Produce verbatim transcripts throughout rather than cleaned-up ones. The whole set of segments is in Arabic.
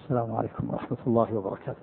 السلام عليكم ورحمة الله وبركاته.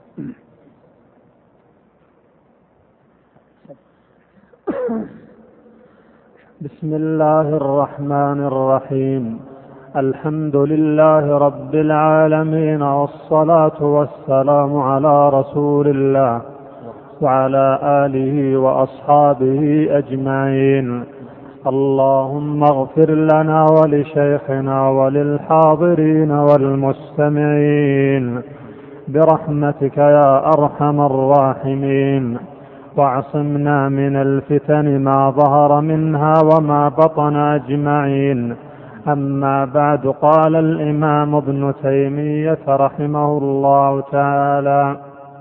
بسم الله الرحمن الرحيم. الحمد لله رب العالمين، والصلاة والسلام على رسول الله وعلى آله وأصحابه أجمعين. اللهم اغفر لنا ولشيخنا وللحاضرين والمستمعين برحمتك يا أرحم الراحمين، واعصمنا من الفتن ما ظهر منها وما بطن أجمعين. أما بعد، قال الإمام ابن تيمية رحمه الله تعالى: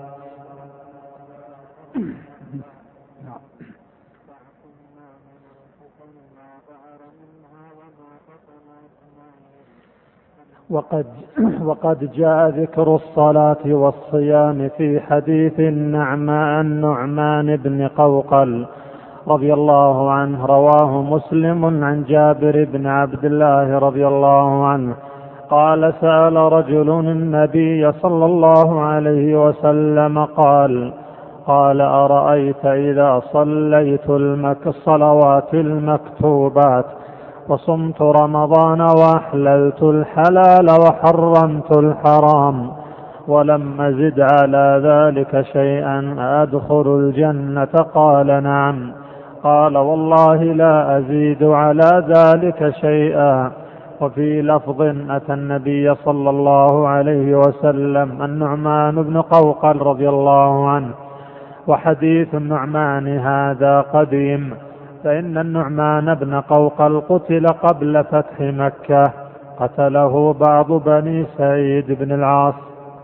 وقد, وقد جاء ذكر الصلاة والصيام في حديث النعمان النعمان بن قوقل رضي الله عنه، رواه مسلم عن جابر بن عبد الله رضي الله عنه قال: سأل رجل النبي صلى الله عليه وسلم قال قال أرأيت إذا صليت الصلوات المكتوبات وصمت رمضان وأحللت الحلال وحرمت الحرام ولم أزد على ذلك شيئا أدخل الجنة؟ قال: نعم. قال: والله لا أزيد على ذلك شيئا. وفي لفظ: أتى النبي صلى الله عليه وسلم النعمان بن قوقل رضي الله عنه. وحديث النعمان هذا قديم، فإن النعمان بن قوقل قتل قبل فتح مكة، قتله بعض بني سعيد بن العاص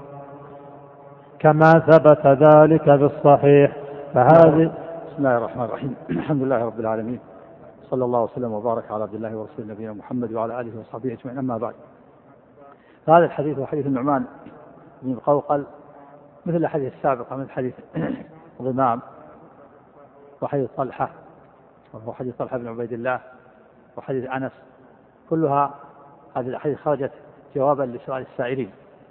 كما ثبت ذلك بالصحيح. فهذه بسم الله الرحمن الرحيم. الحمد لله رب العالمين، صلى الله وسلم وبارك على عبد الله ورسوله نبينا محمد وعلى آله وصحبه أجمعين. أما بعد، هذا الحديث وحديث النعمان بن قوقل مثل الحديث السابق، مثل حديث ضمام وحديث طلحة وحديث طلحة بن عبيد الله وحديث أنس، كلها هذه الأحاديث خرجت جوابا لسؤال السائلين،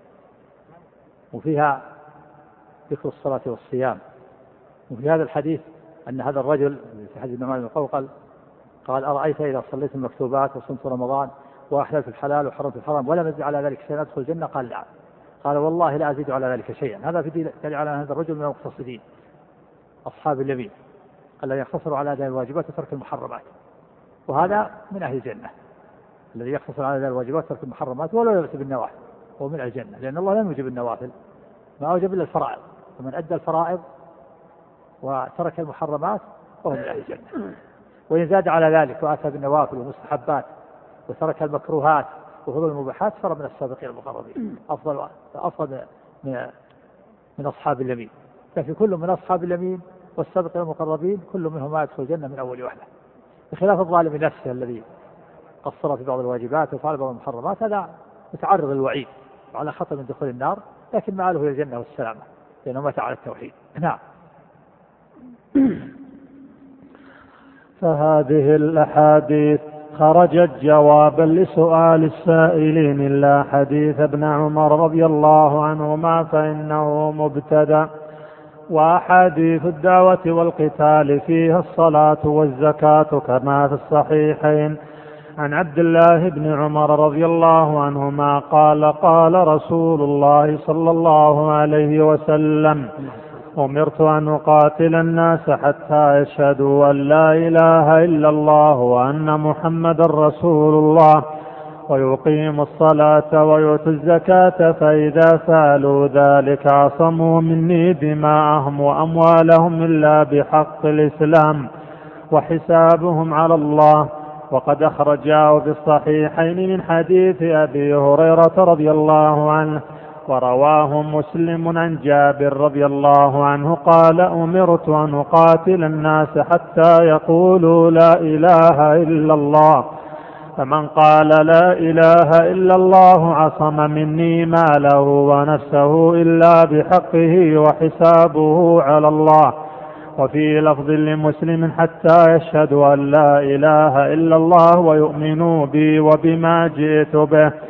وفيها ذكر الصلاة والصيام. وفي هذا الحديث أن هذا الرجل في حديث النعمان بن قوقل قال: أرأيت إذا صليت المكتوبات وصمت رمضان وأحللت الحلال وحرمت الحرام ولم أزد على ذلك شيئا أدخل الجنة؟ قال: نعم. قال: والله لا أزيد على ذلك شيئا. هذا في دليل على أن هذا الرجل من المقتصدين أصحاب اليمين الذي يقتصر على أداء الواجبات وترك المحرمات، وهذا من أهل الجنة الذي يقتصر على أداء الواجبات وترك المحرمات ولا يأتي بالنوافل، هو من الجنة، لأن الله لم يوجب النوافل، ما أوجب إلا الفرائض، فمن أدى الفرائض وترك المحرمات فهو من أهل الجنة. وإن زاد على ذلك وأتى بالنوافل والمستحبات وترك المكروهات وفضل المباحات صار من السابقين المقربين، أفضل أفضل من من أصحاب اليمين. ففي كل من أصحاب اليمين والسابقين المقربين كل منهم ما يدخل الجنة من أول وحدة، بخلاف الظالم نفسه الذي قصر في بعض الواجبات وفعل بعض المحرمات، هذا متعرض للوعيد وعلى خطر من دخول النار، لكن مآله إلى الجنة والسلامة لأنه مات على التوحيد. نعم. فهذه الأحاديث خرجت جوابا لسؤال السائلين، إلا حديث ابن عمر رضي الله عنهما فإنه مبتدأ. وأحاديث الدعوة والقتال فيها الصلاة والزكاة كما في الصحيحين عن عبد الله بن عمر رضي الله عنهما قال: قال رسول الله صلى الله عليه وسلم: أمرت أن أقاتل الناس حتى يشهدوا أن لا إله إلا الله وأن محمد رسول الله ويقيموا الصلاة ويؤتوا الزكاة، فإذا فعلوا ذلك عصموا مني دماءهم وأموالهم إلا بحق الإسلام وحسابهم على الله. وقد أخرجاه في الصحيحين من حديث أبي هريرة رضي الله عنه، ورواه مسلم عن جابر رضي الله عنه قال: أمرت أن أقاتل الناس حتى يقولوا لا إله إلا الله، فمن قال لا إله إلا الله عصم مني ماله ونفسه إلا بحقه وحسابه على الله. وفي لفظ لمسلم: حتى يشهدوا أن لا إله إلا الله ويؤمنوا بي وبما جئت به.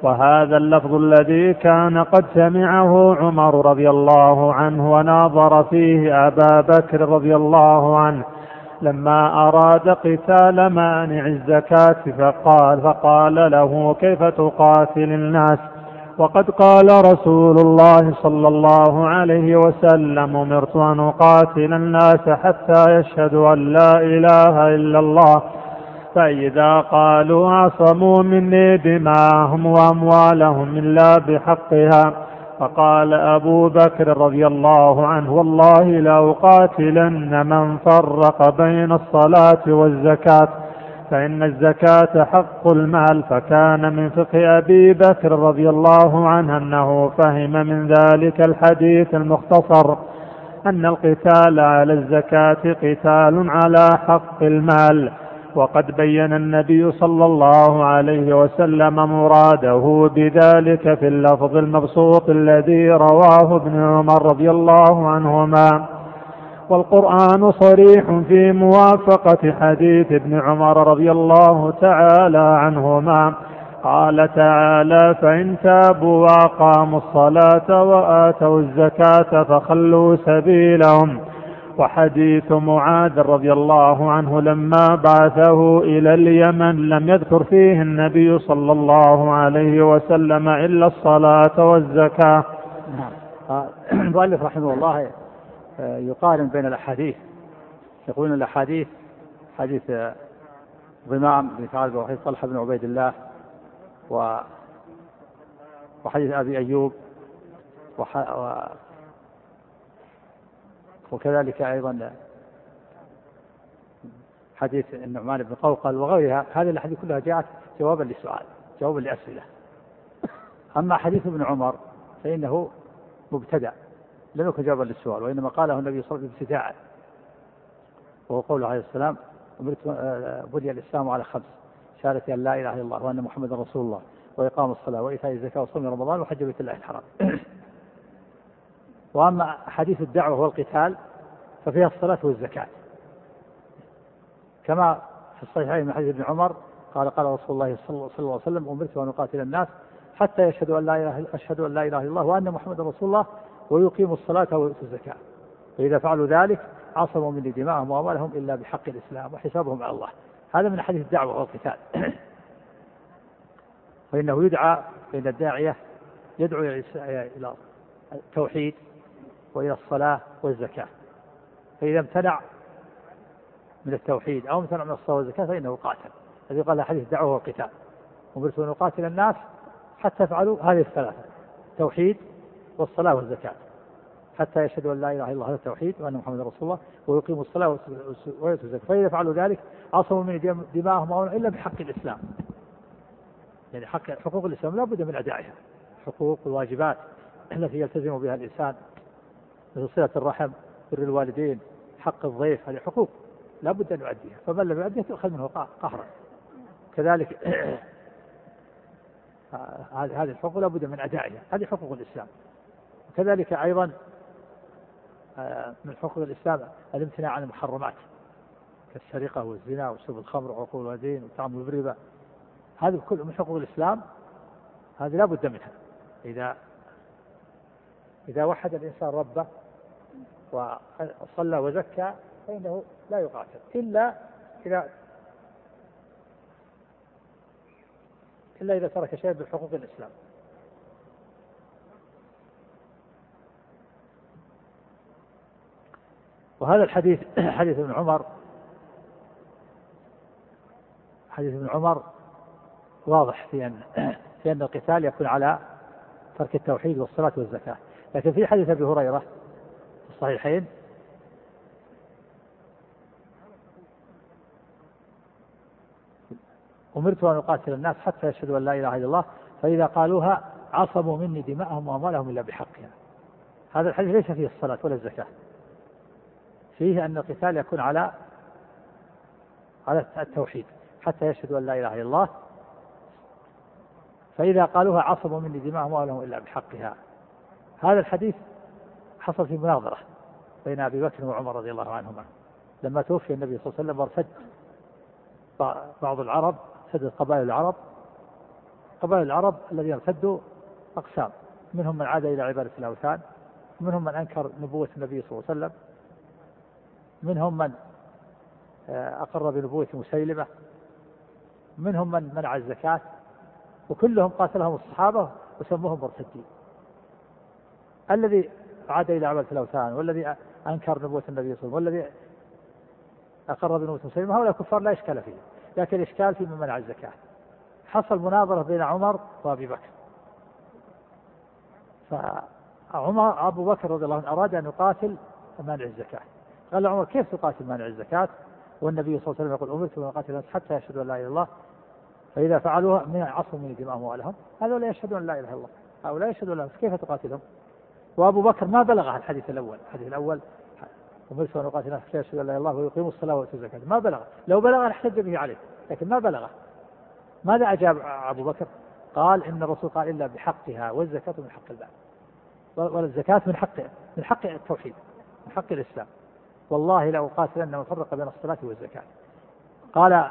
وهذا اللفظ الذي كان قد سمعه عمر رضي الله عنه وناظر فيه أبا بكر رضي الله عنه لما أراد قتال مانع الزكاة فقال فقال له كيف تقاتل الناس وقد قال رسول الله صلى الله عليه وسلم أمرت أن أقاتل الناس حتى يشهدوا أن لا إله إلا الله فإذا قالوا عصموا مني دماءهم وأموالهم إلا بحقها. فقال أبو بكر رضي الله عنه والله لأقاتلن من فرق بين الصلاة والزكاة فإن الزكاة حق المال. فكان من فقه أبي بكر رضي الله عنه أنه فهم من ذلك الحديث المختصر أن القتال على الزكاة قتال على حق المال. وقد بين النبي صلى الله عليه وسلم مراده بذلك في اللفظ المبسوط الذي رواه ابن عمر رضي الله عنهما. والقرآن صريح في موافقة حديث ابن عمر رضي الله تعالى عنهما. قال تعالى فإن تابوا وأقاموا الصلاة وآتوا الزكاة فخلوا سبيلهم. وحديث معاذ رضي الله عنه لما بعثه إلى اليمن لم يذكر فيه النبي صلى الله عليه وسلم إلا الصلاة والزكاة. المؤلف رحمه الله يقارن بين الأحاديث، يقولون الأحاديث حديث ضمام بن ثعلبة وحديث طلحة بن عبيد الله وحديث أبي أيوب وكذلك أيضا حديث النعمان بن قوقل وغيرها. هذه الأحاديث كلها جاءت جوابا لسؤال، جوابا لأسئلة. أما حديث ابن عمر فإنه مبتدأ لم يكن جوابا للسؤال، وإنما قاله النبي صلى الله عليه وسلم ابتداء، وهو قوله عليه السلام بني الإسلام على خمس: شهادة أن لا إله إلا الله وأن محمدا رسول الله وإقام الصلاة وإيتاء الزكاة وصوم رمضان وحج بيت الله الحرام. وأما حديث الدعوة والقتال ففيها الصلاة والزكاة، كما في الصحيحين من حديث ابن عمر قال قال رسول الله صلى الله عليه وسلم أمرت أن أقاتل الناس حتى يشهدوا أن لا إله أشهدوا أن لا إله إلا الله وأن محمدا رسول الله ويقيموا الصلاة ويؤتوا الزكاة، فإذا فعلوا ذلك عصموا مني دماءهم وأموالهم إلا بحق الإسلام وحسابهم على الله. هذا من حديث الدعوة والقتال. فإنه يدعى بين الداعية يدعو إلى التوحيد وإلى الصلاة والزكاة، فإذا امتنع من التوحيد أو امتنع من الصلاة والزكاة فإنه قاتل. الذي قال حديث الدعوة والقتال أمرت أن أقاتل الناس حتى يفعلوا هذه الثلاثة: التوحيد والصلاة والزكاة حتى يشهدوا أن لا إله إلا الله، هذا التوحيد، وأن محمد رسول الله ويقيموا الصلاة ويؤتوا الزكاة، فإذا فعلوا ذلك عصموا من دماءهم إلا بحق الإسلام. يعني حق حقوق الإسلام لا بد من أدائها، حقوق الواجبات التي يلتزم بها الإنسان مثل صلة الرحم، بر الوالدين، حق الضيف، هذه حقوق لا بد أن يؤديها، فمن لم يؤديها تؤخذ منه قهرا. كذلك هذه الحقوق لا بد من أدائها، هذه حقوق الإسلام. وكذلك أيضا من حقوق الإسلام الامتناع عن المحرمات كالسرقة والزنا وشرب الخمر وعقوق الوالدين والتعامل بالربا، هذه كل من حقوق الإسلام، هذه لا بد منها. إذا إذا وحد الإنسان ربه وصلى وزكى فإنه لا يقاتل إلا إذا إلا إذا ترك شيء من حقوق الإسلام. وهذا الحديث حديث ابن عمر حديث ابن عمر واضح في أن في أن القتال يكون على ترك التوحيد والصلاة والزكاة. لكن في حديث أبي هريرة في الصحيحين أمرت أن أقاتل الناس حتى يشهدوا أن لا إله إلا الله فإذا قالوها عصموا مني دماءهم وأموالهم إلا بحقها. هذا الحديث ليس فيه الصلاة ولا الزكاة، فيه أن القتال يكون على على التوحيد حتى يشهدوا أن لا إله إلا الله فإذا قالوها عصموا مني دماءهم وأموالهم إلا بحقها. هذا الحديث حصل في مناظرة بين أبي بكر وعمر رضي الله عنهما لما توفي النبي صلى الله عليه وسلم، وارتد بعض العرب، ارتدت قبائل العرب قبائل العرب الذين ارتدوا أقسام، منهم من عاد إلى عبادة الأوثان، منهم من أنكر نبوة النبي صلى الله عليه وسلم، منهم من أقر بنبوة مسيلمة، منهم من منع الزكاة، وكلهم قاتلهم الصحابة وسموهم مرتدين. الذي عاد إلى عبادة الأوثان والذي أنكر نبوة النبي صلى الله عليه وسلم والذي أقر بنبوة مسيلمة هؤلاء كفار لا إشكال فيه، لكن الإشكال في من منع الزكاة. حصل مناظرة بين عمر وأبي بكر، فعمر أبو بكر رضي الله عنه أراد أن يقاتل مانع الزكاة. قال عمر: كيف تقاتل مانع الزكاة والنبي صلى الله عليه وسلم يقول: أمرت أن أقاتل الناس حتى يشهدوا أن لا إله إلا الله، فإذا فعلوها من عصوا من دماءهم أموالهم. هذول لا يشهدون أن لا إله إلا الله، هؤلاء يشهدون لا، كيف تقاتلهم؟ وأبو بكر ما بلغ الحديث الأول، الحديث الأول أمرت أن أقاتل الناس حتى يشهدوا أن لا إله إلا الله ويقيموا الصلاة ويؤتوا الزكاة، ما بلغ. لو بلغ احتج به عليه، لكن ما بلغه. ماذا أجاب أبو بكر؟ قال: إن الرسول قال: إلا بحقها، والزكاة من حق المال، والزكاة من حق من حق التوحيد، من حق الإسلام. والله لو قاتل من فرق بين الصلاة والزكاة. قال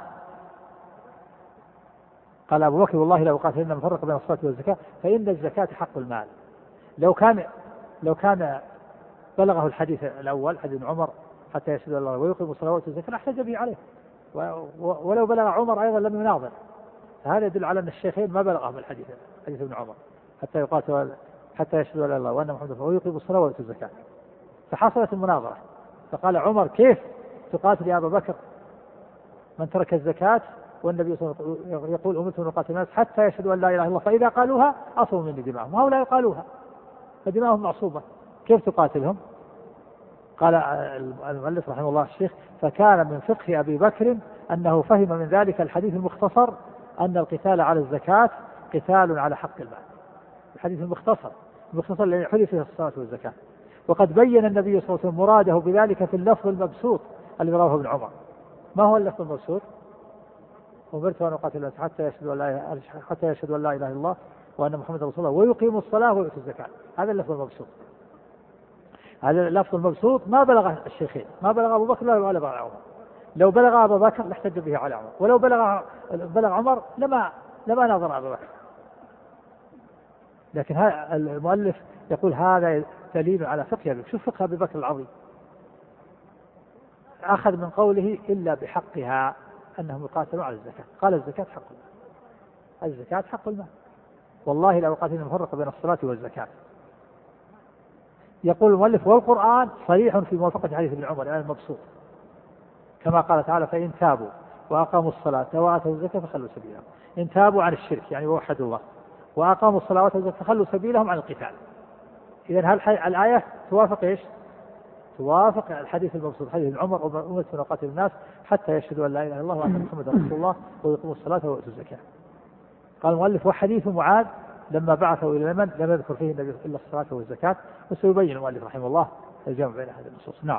قال أبو بكر: والله لو قاتل من فرق بين الصلاة والزكاة فإن الزكاة حق المال. لو كان لو كان بلغه الحديث الأول حديث عمر حتى يشهد الله ويقيم الصلاة ويؤتي الزكاة احتج به عليه، ولو بلغ عمر أيضا لم يناظر. فهذا يدل على أن الشيخين ما بلغهم الحديث حديث ابن عمر حتى يقاتل حتى يشهد لا إله إلا الله وأن محمدا رسول الله ويقيم الصلاة ويؤتي الزكاة. فحصلت المناظرة، فقال عمر: كيف تقاتل يا أبا بكر من ترك الزكاة والنبي صلى الله عليه وسلم يقول: أمرت أن أقاتل الناس حتى يشهدوا أن لا إله إلا الله، فإذا قالوها عصوا مني دماءهم، وهؤلاء قالوها فدماءهم معصوبة، كيف تقاتلهم؟ قال المؤلف رحمه الله الشيخ: فكان من فقه أبي بكر أنه فهم من ذلك الحديث المختصر أن القتال على الزكاة قتال على حق المال. الحديث المختصر المختصر الذي حدث فيه الصلاة والزكاة. وقد بين النبي صلى الله عليه وسلم مراده بذلك في اللفظ المبسوط الذي رواه ابن عمر. ما هو اللفظ المبسوط؟ أمرت أن أقاتل الناس حتى يشهدوا أن لا حتى يشهدوا أن لا إله إلا الله وأن محمدا رسول الله ويقيموا الصلاة ويؤتوا الزكاة. هذا اللفظ المبسوط. هذا اللفظ المبسوط ما بلغ الشيخين، ما بلغ أبو بكر ولا بلغ عمر. لو بلغ أبو بكر لاحتج به على عمر، ولو بلغ بلغ عمر لما لما نظر أبو بكر. لكن هذا المؤلف يقول هذا دليل على فقه أبي بكر. شوف فقه أبي بكر العظيم، أخذ من قوله إلا بحقها أنهم يقاتلوا على الزكاة. قال: الزكاة حق المال، الزكاة حق المال، والله لو قاتلنا مفرق بين الصلاة والزكاة. يقول المؤلف: والقرآن صريح في موافقة حديث ابن عمر يعني المبسوط، كما قال تعالى: فإن تابوا وأقاموا الصلاة وآتوا الزكاة فخلوا سبيلهم. إن تابوا عن الشرك يعني ووحدوا الله، وأقاموا الصلاة وآتوا الزكاة فخلوا سبيلهم عن القتال. إذن هل الآية توافق إيش؟ توافق الحديث المبسوط حديث ابن عمر: أمرت أن أقاتل الناس حتى يشهدوا أن لا إله إلا الله وأن محمدا رسول الله ويقيموا الصلاة ويؤتوا الزكاة. قال المؤلف: وحديث معاذ لما بعثوا إلى اليمن لم يذكر فيه النبي إلا الصلاة والزكاة. وسيبين المؤلف رحمه الله الجمع بين هذه النصوص. نعم.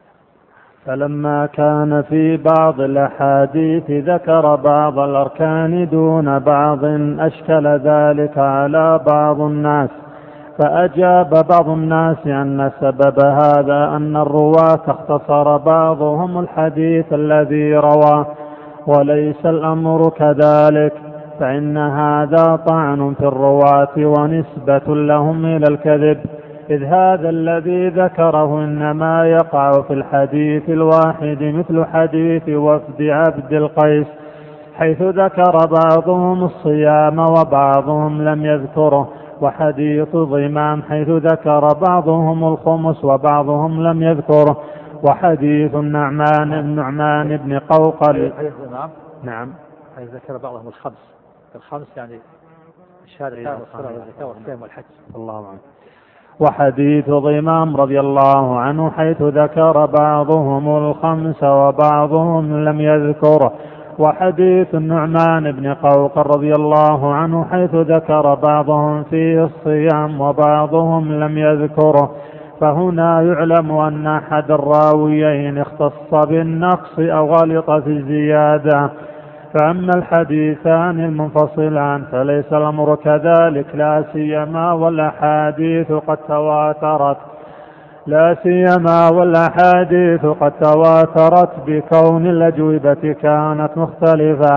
فلما كان في بعض الأحاديث ذكر بعض الأركان دون بعض أشكل ذلك على بعض الناس، فأجاب بعض الناس أن سبب هذا أن الرواة اختصر بعضهم الحديث الذي رواه، وليس الأمر كذلك، فإن هذا طعن في الرواة ونسبة لهم إلى الكذب، إذ هذا الذي ذكره إنما يقع في الحديث الواحد مثل حديث وفد عبد القيس، حيث ذكر بعضهم الصيام وبعضهم لم يذكره، وحديث ضمام حيث ذكر بعضهم الخمس وبعضهم لم يذكره، وحديث النعمان النعمان بن قوقل. نعم. حيث ذكر بعضهم الخمس، الخمس يعني الشهادة والصلاة والزكاة والصيام والحج. الله عنه. وحديث ضمام رضي الله عنه حيث ذكر بعضهم الخمس وبعضهم لم يذكره، وحديث النعمان بن قوقل رضي الله عنه حيث ذكر بعضهم فيه الصيام وبعضهم لم يذكره. فهنا يعلم أن أحد الراويين اختص بالنقص أو غلط في الزيادة، فأما الحديثان المنفصلان فليس الأمر كذلك، لا سيما والأحاديث قد تواترت لا سيما والأحاديث قد تواترت بكون الأجوبة كانت مختلفة،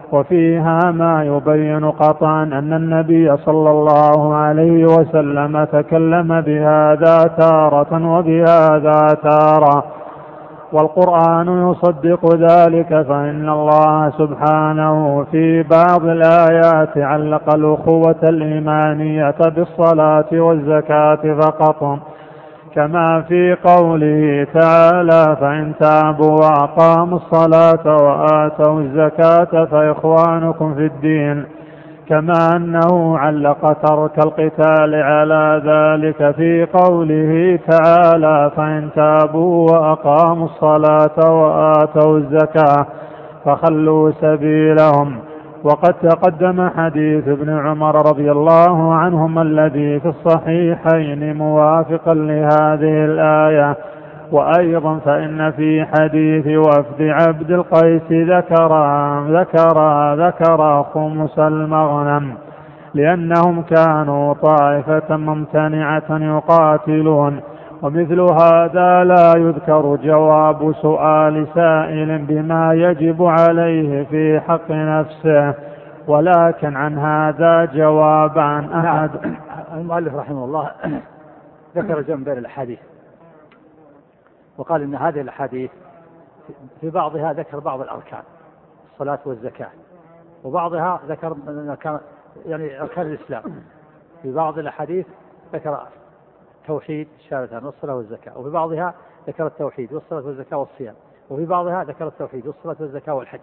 وفيها ما يبين قطعا أن النبي صلى الله عليه وسلم تكلم بهذا تارة وبهذا تارة، والقرآن يصدق ذلك، فإن الله سبحانه في بعض الآيات علق الأخوة الإيمانية بالصلاة والزكاة فقط، كما في قوله تعالى: فإن تابوا وأقاموا الصلاة وآتوا الزكاة فإخوانكم في الدين، كما أنه علق ترك القتال على ذلك في قوله تعالى: فإن تابوا وأقاموا الصلاة وآتوا الزكاة فخلوا سبيلهم. وقد تقدم حديث ابن عمر رضي الله عنهما الذي في الصحيحين موافقا لهذه الآية. وأيضا فإن في حديث وفد عبد القيس ذكر ذكر ذكر خمس المغنم، لأنهم كانوا طائفة ممتنعة يقاتلون. ومثل هذا لا يذكر جواب سؤال سائل بما يجب عليه في حق نفسه، ولكن عن هذا جواب عن أحد. المؤلف رحمه الله ذكر جمع بين الأحاديث، وقال إن هذه الأحاديث في بعضها ذكر بعض الأركان الصلاة والزكاة، وبعضها ذكر يعني أركان الإسلام. في بعض الأحاديث ذكر توحيد الشهادتين والصلاة والزكاة، وفي بعضها ذكر التوحيد والصلاة والزكاة والصيام، وفي بعضها ذكر التوحيد والصلاة والزكاة والحج،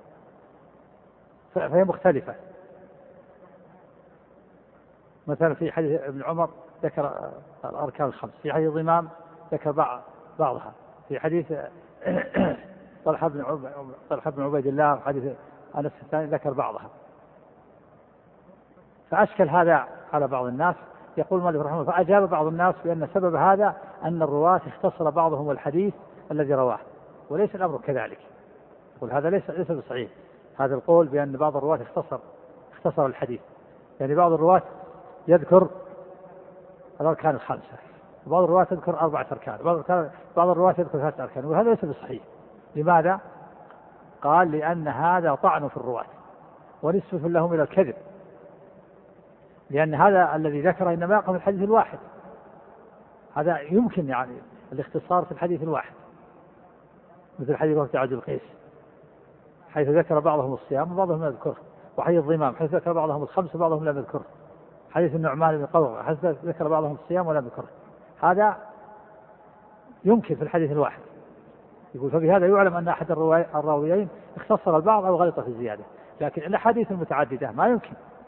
فهي مختلفة. مثلا في حديث ابن عمر ذكر الأركان الخمس، في حديث الإمام ذكر بعضها، في حديث طلحة بن طلحة بن عبيد الله حديث أنس الثاني ذكر بعضها. فأشكل هذا على بعض الناس. يقول مالك رحمه الله: فأجاب بعض الناس بأن سبب هذا أن الرواة اختصر بعضهم الحديث الذي رواه، وليس الأمر كذلك. يقول هذا ليس ليس بصحيح هذا القول بأن بعض الرواة اختصر اختصر الحديث، يعني بعض الرواة يذكر الأركان الخمسة، وبعض الرواة يذكر أربعة أركان، بعض الرواة يذكر ثلاثة أركان، وهذا ليس بصحيح. لماذا؟ قال: لأن هذا طعن في الرواة ونسبة لهم إلى الكذب، لأن هذا الذي ذكر إنما يقع في الحديث الواحد. هذا يمكن يعني الاختصار في الحديث الواحد، مثل حديث وفد عبد القيس حيث ذكر بعضهم الصيام وبعضهم لم يذكره، وحديث الضمام حيث ذكر بعضهم الخمس وبعضهم لم يذكره، حديث النعمان بن قوقع حيث ذكر بعضهم الصيام ولم يذكره. هذا يمكن في الحديث الواحد. يقول: فبهذا يعلم أن أحد الراويين اختصر البعض أو غلط في الزيادة. لكن الأحاديث المتعددة ما يمكن،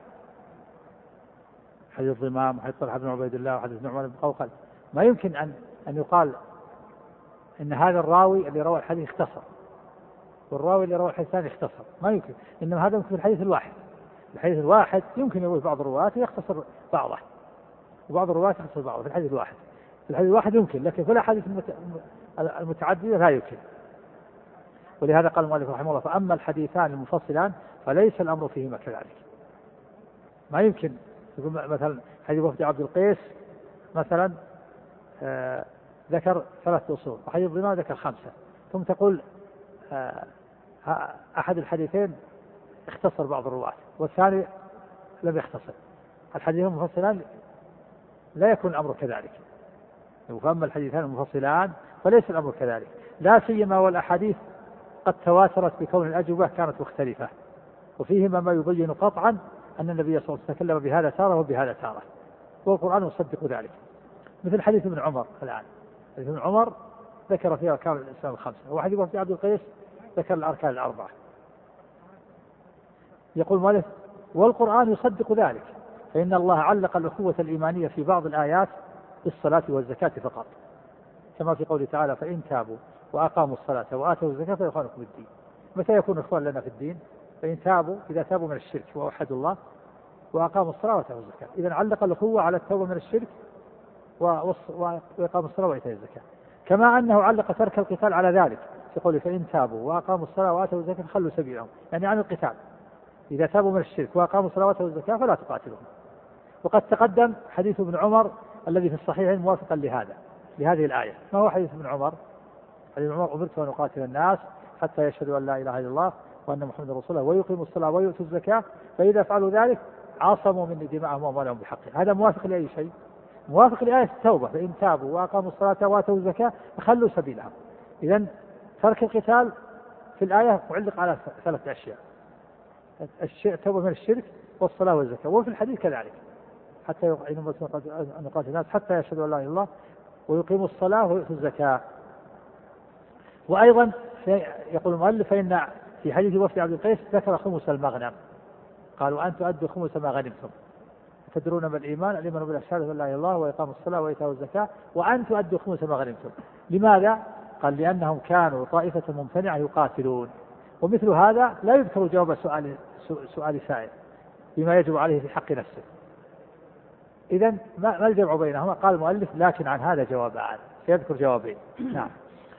حديث الضمام وحديث طلحة بن عبيد الله وحديث النعمان بن قوقع، ما يمكن أن أن يقال إن هذا الراوي اللي روى الحديث اختصر والراوي اللي روى الحديث الثاني اختصر، ما يمكن. إنما هذا يمكن في الحديث الواحد. الحديث الواحد يمكن يروي بعض الرواة يختصر بعضه، وبعض الرواة يختصر بعضه في الحديث الواحد. في الحديث الواحد يمكن، لكن في الأحاديث المتعددة لا يمكن. ولهذا قال المؤلف رحمه الله: فأما الحديثان المفصلان فليس الأمر فيهما كذلك. ما يمكن يقول مثلا حديث وفد عبد القيس مثلا آه ذكر ثلاثة أصول، وحديث الضمام ذكر خمسة، ثم تقول آه أحد الحديثين اختصر بعض الرواة والثاني لم يختصر. الحديثين المفصلان لا يكون الأمر كذلك. فأما الحديثان المفصلان فليس الأمر كذلك، لا سيما والأحاديث قد تواترت بكون الأجوبة كانت مختلفة، وفيهما ما يبين قطعا أن النبي صلى الله عليه وسلم تكلم بهذا تارة وبهذا تارة، والقرآن يصدق ذلك. مثل حديث ابن عمر الآن، حديث ابن عمر ذكر فيها أركان الإسلام الخمسة، وحديث وفد عبد القيس ذكر الأركان الأربعة. يقول مالك: والقرآن يصدق ذلك، فإن الله علق الأخوة الإيمانية في بعض الآيات بالصلاة والزكاة فقط، كما في قوله تعالى: فإن تابوا وأقاموا الصلاة وآتوا الزكاة فإخوانكم بالدين. متى يكون إخوان لنا في الدين؟ فإن تابوا، إذا تابوا من الشرك ووحدوا الله وأقاموا الصلاة وآتوا الزكاة. إذن علق الأخوة على التوبة من الشرك وإقام الصلاة وإيتاء الزكاة، كما أنه علق ترك القتال على ذلك في قوله: فإن تابوا وأقاموا الصلاة وآتوا الزكاة خلوا سبيلهم، يعني عن القتال. إذا تابوا من الشرك وأقاموا الصلاة وآتوا الزكاة فلا تقاتلهم. وقد تقدم حديث ابن عمر الذي في الصحيح موافقا لهذا لهذه الآية. ما هو حديث ابن عمر؟ حديث ابن عمر: أمرت أن أقاتل الناس حتى يشهدوا أن لا إله إلا الله وأن محمد رسول الله ويقيموا الصلاة ويؤتوا الزكاة فإذا فعلوا ذلك عاصموا من دماءهم وأموالهم بحقها. هذا موافق لأي شيء؟ موافق لآية التوبة، فإن تابوا وأقاموا الصلاة وآتوا الزكاة فخلوا سبيلهم. إذن ترك القتال في الآية معلق على ثلاث أشياء: التوبة من الشرك والصلاة والزكاة. وفي الحديث كذلك حتى أن يقاتل الناس حتى يشهدوا أن لا إله إلا الله ويقيموا الصلاة ويؤتوا الزكاة. وأيضا يقول المؤلف فإن في حديث وفد عبد القيس ذكر خمس المغنم، قالوا أن تؤدوا خمس ما غنمتم. تدرون ما الإيمان؟ الإيمان بالشهادة أن لا إله إلا الله وإقام الصلاة وإيتاء الزكاة وأن تؤدوا خمس ما غنمتم. لماذا؟ قال لأنهم كانوا طائفة ممتنعة يقاتلون. ومثل هذا لا يذكر جواب سؤال سؤال سائل بما يجب عليه في حق نفسه. إذن ما الجمع بينهما؟ قال المؤلف لكن عن هذا جوابان، سيذكر جوابين. نعم.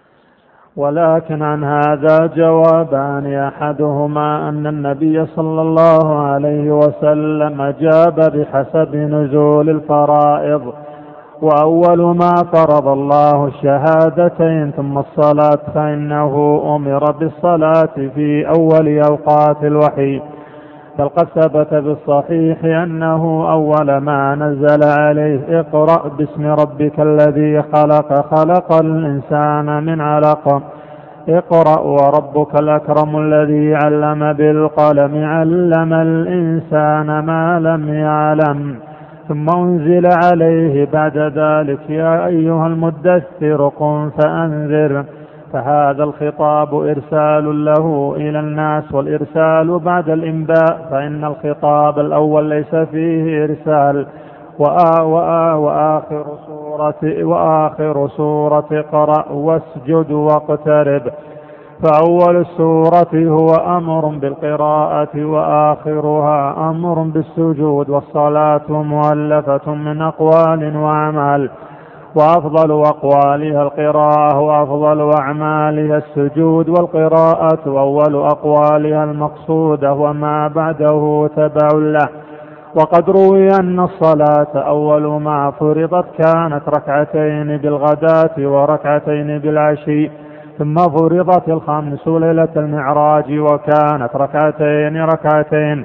ولكن عن هذا جوابان: أحدهما أن النبي صلى الله عليه وسلم أجاب بحسب نزول الفرائض، وأول ما فرض الله الشهادتين ثم الصلاة، فإنه أمر بالصلاة في أول أوقات الوحي، بل قد ثبت بالصحيح أنه أول ما نزل عليه: اقرأ باسم ربك الذي خلق خلق الإنسان من علق، اقرأ وربك الأكرم الذي علم بالقلم علم الإنسان ما لم يعلم. ثم أنزل عليه بعد ذلك: يا أيها المدثر قم فأنذر. فهذا الخطاب إرسال له إلى الناس، والإرسال بعد الإنباء، فإن الخطاب الأول ليس فيه إرسال. وآ وآ وآخر سورة وآخر سورة اقرأ واسجد واقترب، فأول السورة هو أمر بالقراءة وآخرها أمر بالسجود، والصلاة مؤلفة من أقوال وأعمال، وأفضل أقوالها القراءة وأفضل أعمالها السجود، والقراءة أول أقوالها المقصودة وما بعده تبع له. وقد روي أن الصلاة أول ما فرضت كانت ركعتين بالغداة وركعتين بالعشي، ثم فرضت الخمس ليلة المعراج وكانت ركعتين ركعتين،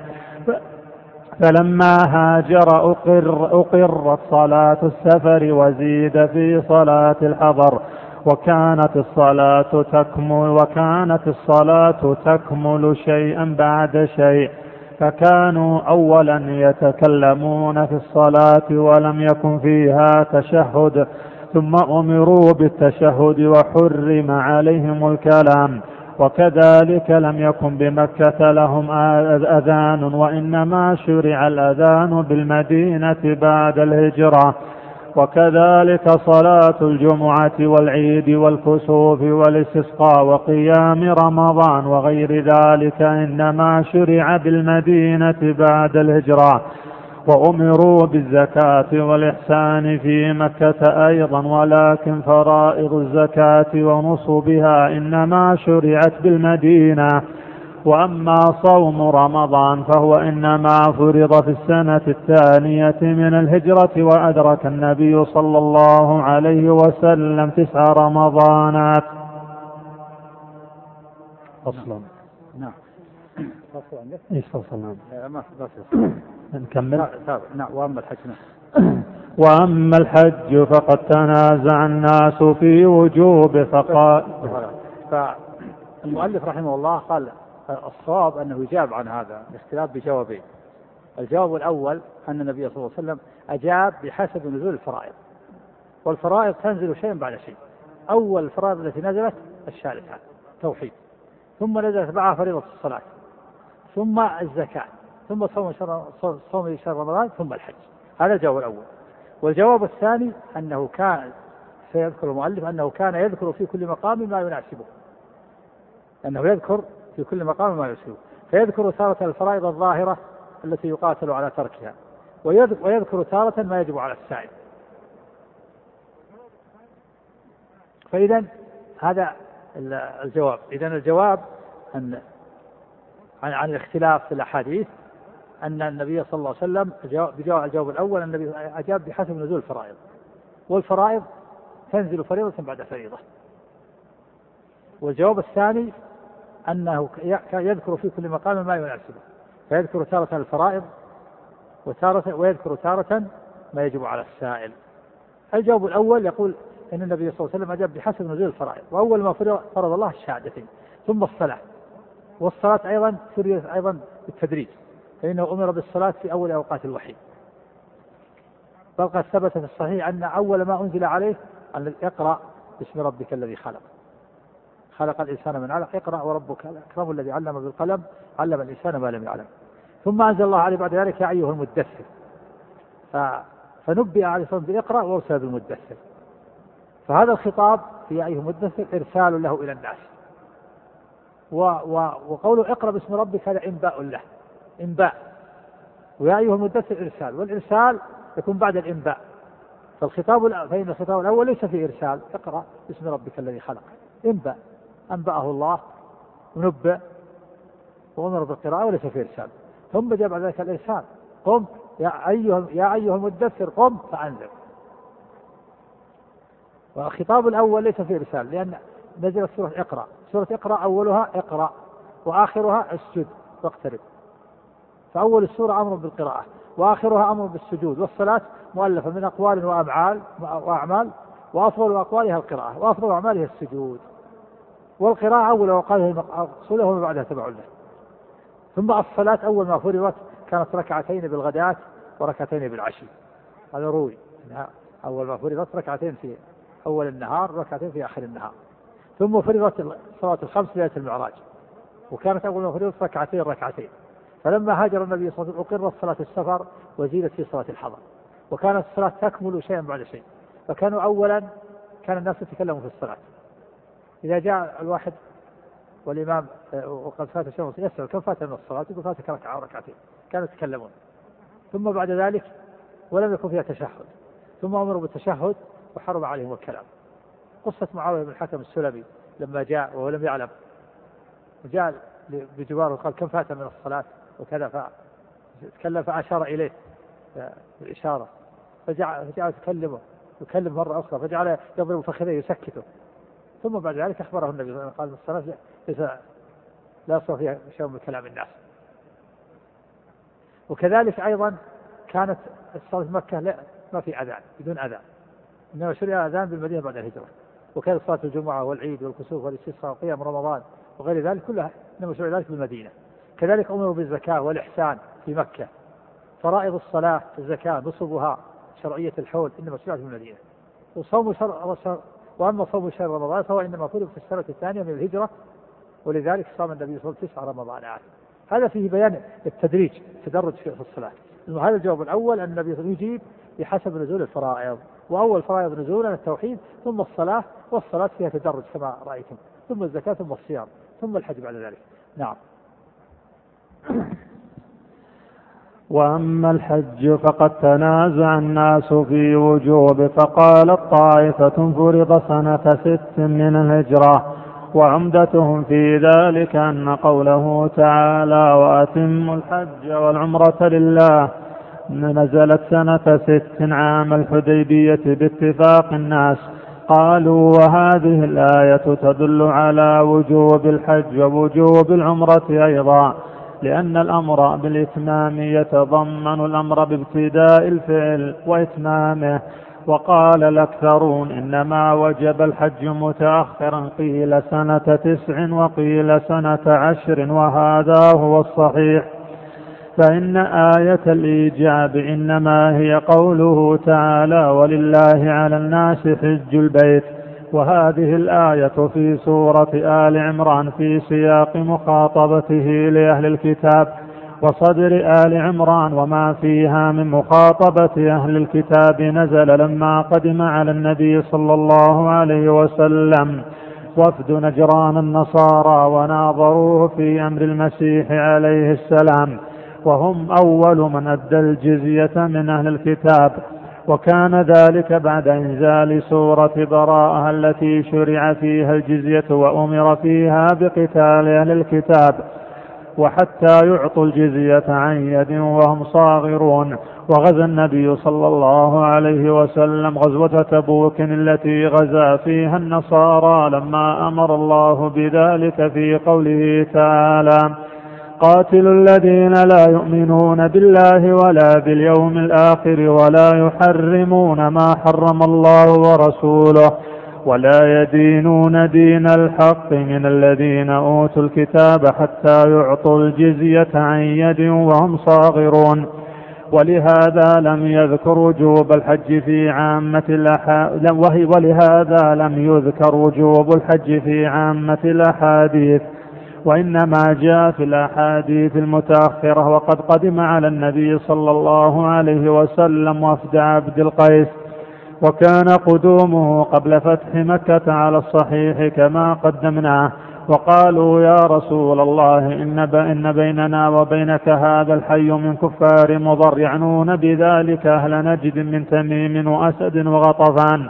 فلما هاجر أقر أقرت صلاة السفر وزيد في صلاة الحضر، وكانت الصلاة تكمل وكانت الصلاة تكمل شيئا بعد شيء، فكانوا أولا يتكلمون في الصلاة ولم يكن فيها تشهد، ثم أمروا بالتشهد وحرم عليهم الكلام. وكذلك لم يكن بمكة لهم أذان، وإنما شرع الأذان بالمدينة بعد الهجرة. وكذلك صلاة الجمعة والعيد والكسوف والاستسقاء وقيام رمضان وغير ذلك إنما شرع بالمدينة بعد الهجرة. وأمروا بالزكاة والإحسان في مكة أيضا، ولكن فرائض الزكاة ونصبها إنما شرعت بالمدينة. وأما صوم رمضان فهو إنما فرض في السنة الثانية من الهجرة، وأدرك النبي صلى الله عليه وسلم تسع رمضانات. أصلا نعم ايش فصلنا؟ ما نكمل. نعم. وأما الحج وأما الحج فقد تنازع الناس في وجوب، فقال فالمؤلف رحمه الله قال الصواب أنه يجاب عن هذا الاختلاف بجوابين. الجواب الأول أن النبي صلى الله عليه وسلم أجاب بحسب نزول الفرائض، والفرائض تنزل شيئا بعد شيء. أول الفرائض التي نزلت الشهادة توحيد، ثم نزلت معها فريضة الصلاة، ثم الزكاة، ثم صوم شهر صوم شهر رمضان، ثم الحج. هذا الجواب الأول. والجواب الثاني أنه كان سيذكر المؤلف أنه كان يذكر في كل مقام ما يناسبه، أنه يذكر في كل مقام ما يناسبه، فيذكر تارة الفرائض الظاهرة التي يقاتل على تركها، ويذكر تارة ما يجب على السائل. فإذا هذا الجواب. إذا الجواب أن عن, عن الاختلاف في الأحاديث أن النبي صلى الله عليه وسلم بجواب الجواب الأول النبي أجاب بحسب نزول الفرائض، والفرائض تنزل فريضة بعد فريضة. والجواب الثاني أنه يذكر في كل مقام ما يناسبه، فيذكر تارة الفرائض وتارة ويذكر تارة ما يجب على السائل. الجواب الأول يقول إن النبي صلى الله عليه وسلم أجاب بحسب نزول الفرائض، وأول ما فرض الله الشهادتين ثم الصلاة، والصلاة أيضا فرضت أيضا بالتدريج، فإنه أمر بالصلاة في أول أوقات الوحي، بل قد ثبت في الصحيح أن أول ما أنزل عليه أن اقرأ باسم ربك الذي خلق خلق الإنسان من علق اقرأ وربك الأكرم الذي علم بالقلم علم الإنسان ما لم يعلم، ثم أنزل الله عليه بعد ذلك يا أيها المدثر، فنبئ عليه الصلاة والسلام بإقرأ وارسل بالمدثر، فهذا الخطاب في يا أيها المدثر إرسال له إلى الناس، وقوله اقرأ باسم ربك هذا إنباء له، إنباء، ويا أيها المدثر إرسال، والإرسال يكون بعد الإنباء، فالخطاب فإن الخطاب الأول ليس فيه إرسال، اقرأ باسم ربك الذي خلق، إنباء أنبأه الله ونبأ وأمر بالقراءة وليس فيه إرسال، ثم جاء بعد ذلك الإرسال قم يا أيها يا أيها المدثر قم فأنذر، والخطاب الأول ليس فيه إرسال لأن نزلت سورة اقرأ، سورة اقرأ أولها اقرأ وآخرها اسجد واقترب، فأول السورة أمر بالقراءة وآخرها أمر بالسجود، والصلاة مؤلفة من أقوال وأعمال وأعمال وأفضل أقوالها القراءة وأفضل أعمالها السجود، والقراءة أول أوقاتها مقصودة وما بعدها تبع له. ثم الصلاة أول ما فرضت كانت ركعتين بالغداة وركعتين بالعشي، هذا روي أول ما فرضت ركعتين في أول النهار ركعتين في آخر النهار. ثم فرضت صلاة الخمس ليلة المعراج، وكانت أول ما فرضت ركعتين ركعتين، فلما هاجر النبي صلى الله عليه وسلم أقرت صلاة السفر وزيدت في صلاة الحضر، وكانت الصلاة تكمل شيئا بعد شيء، فكانوا أولا كان الناس يتكلموا في الصلاة، إذا جاء الواحد والإمام وقد فات الشمس يسأل كم فات من الصلاة يقول فاتك ركعة وركعتين، كانوا يتكلمون. ثم بعد ذلك ولم يكن فيها تشهد، ثم أمروا بالتشهد وحرم عليهم الكلام. قصة معاوية بن الحكم السلمي لما جاء وهو لم يعلم وجاء بجواره وقال كم فات من الصلاة وكذا، فتكلم فأشار إليه بالإشارة، فجعل يتكلمه يكلم مرة أخرى فجعل يضرب فخذه يسكته، ثم بعد ذلك أخبره النبي صلى الله عليه وسلم قال الصلاة ليس لا يصح فيها شيء من كلام الناس. وكذلك أيضا كانت الصلاة في مكة لا ما في أذان بدون أذان، إنما شرع أذان بالمدينة بعد الهجرة، وكانت صلاة الجمعة والعيد والكسوف والاستسقاء وقيام رمضان وغير ذلك كلها إنما شرع ذلك بالمدينة. كذلك أمروا بالزكاة والإحسان في مكة، فرائض الصلاة الزكاة نصبها شرعية الحول إنما شرعت في المدينة. وصوم شهر وأما صوم شهر رمضان فهو إنما فرض في السنة الثانية من الهجرة، ولذلك صام النبي صلى الله عليه وسلم تسع رمضانات. هذا فيه بيان التدريج التدرج في الصلاة. هذا الجواب الأول أن النبي صلى الله عليه وسلم يجيب بحسب نزول الفرائض، وأول فرائض نزولا التوحيد ثم الصلاة، والصلاة فيها تدرج كما رأيتم، ثم الزكاة ثم الصيام ثم الحج بعد ذلك. نعم. وأما الحج فقد تنازع الناس في وجوب، فقالت طائفة فرض سنة ست من الهجرة، وعمدتهم في ذلك أن قوله تعالى وأتموا الحج والعمرة لله نزلت سنة ست عام الحديبية باتفاق الناس. قالوا وهذه الآية تدل على وجوب الحج ووجوب العمرة أيضا، لأن الأمر بالإتمام يتضمن الأمر بابتداء الفعل وإتمامه. وقال الأكثرون إنما وجب الحج متأخرا، قيل سنة تسع وقيل سنة عشر، وهذا هو الصحيح، فإن آية الإيجاب إنما هي قوله تعالى ولله على الناس حج البيت، وهذه الآية في سورة آل عمران في سياق مخاطبته لأهل الكتاب وصدر آل عمران وما فيها من مخاطبة أهل الكتاب نزل لما قدم على النبي صلى الله عليه وسلم وفد نجران النصارى وناظروه في أمر المسيح عليه السلام، وهم أول من أدى الجزية من أهل الكتاب، وكان ذلك بعد إنزال سورة براءة التي شرع فيها الجزية وأمر فيها بقتال أهل الكتاب. وحتى يعطوا الجزية عن يد وهم صاغرون. وغزا النبي صلى الله عليه وسلم غزوة تبوك التي غزا فيها النصارى لما أمر الله بذلك في قوله تعالى: قاتلوا الذين لا يؤمنون بالله ولا باليوم الآخر ولا يحرمون ما حرم الله ورسوله ولا يدينون دين الحق من الذين أوتوا الكتاب حتى يعطوا الجزية عن يد وهم صاغرون. ولهذا لم يذكر وجوب الحج في عامة الأحاديث ولهذا لم يذكر وجوب الحج في عامة الأحاديث وإنما جاء في الأحاديث المتأخرة. وقد قدم على النبي صلى الله عليه وسلم وفد عبد القيس، وكان قدومه قبل فتح مكة على الصحيح كما قدمناه. وقالوا: يا رسول الله، إن بيننا وبينك هذا الحي من كفار مضر، يعنون بذلك أهل نجد من تميم وأسد وغطفان،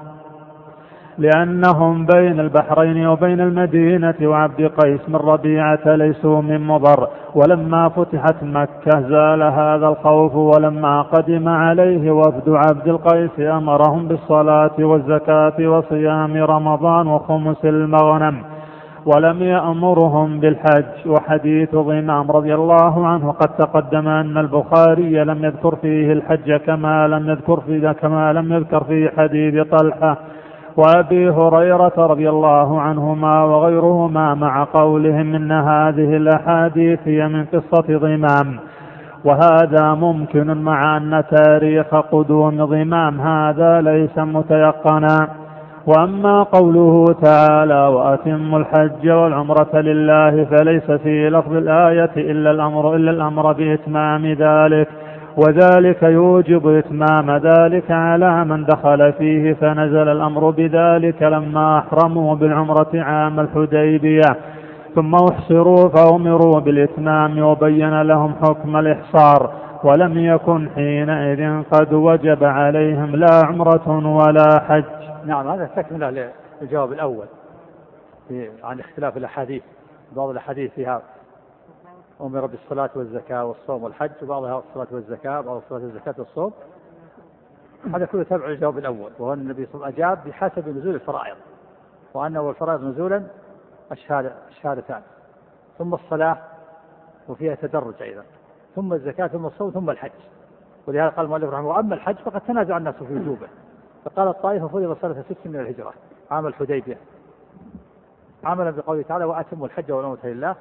لأنهم بين البحرين وبين المدينة وعبد قيس من ربيعة ليسوا من مضر. ولما فتحت مكة زال هذا الخوف، ولما قدم عليه وفد عبد القيس أمرهم بالصلاة والزكاة وصيام رمضان وخمس المغنم، ولم يأمرهم بالحج. وحديث ضمام رضي الله عنه قد تقدم أن البخاري لم يذكر فيه الحج كما لم يذكر فيه كما لم يذكر في حديث طلحة وأبي هريرة رضي الله عنهما وغيرهما، مع قولهم إن هذه الأحاديث هي من قصة ضمام، وهذا ممكن مع أن تاريخ قدوم ضمام هذا ليس متيقنا. وأما قوله تعالى: وأتموا الحج والعمرة لله، فليس في لفظ الآية إلا الأمر, إلا الأمر بإتمام ذلك، وذلك يوجب إتمام ذلك على من دخل فيه، فنزل الأمر بذلك لما أحرموا بالعمرة عام الحديبية، ثم احصروا فأمروا بالإتمام وبين لهم حكم الإحصار، ولم يكن حينئذ قد وجب عليهم لا عمرة ولا حج. نعم، هذا تكملة للجواب الأول عن اختلاف الأحاديث. بعض الأحاديث فيها أمر بالصلاة والزكاة والصوم والحج، وبعضها الصلاة والزكاة، بعض الصلاة والزكاة والصوم. هذا كله تبع الجواب الأول، وهو أن النبي صلى الله عليه وسلم أجاب بحسب نزول الفرائض، وأنه الفرائض نزولا الشهادتان، ثم الصلاة وفيها تدرج أيضا، ثم الزكاة، ثم الصوم، ثم الحج. ولهذا قال المؤلف رحمه الله: وأما الحج فقد تنازع الناس في وجوبه، فقال الطائفة: فرض سنة ست من الهجرة عام الحديبية، عملا بقوله تعالى: وأتموا الحج والعمرة لله.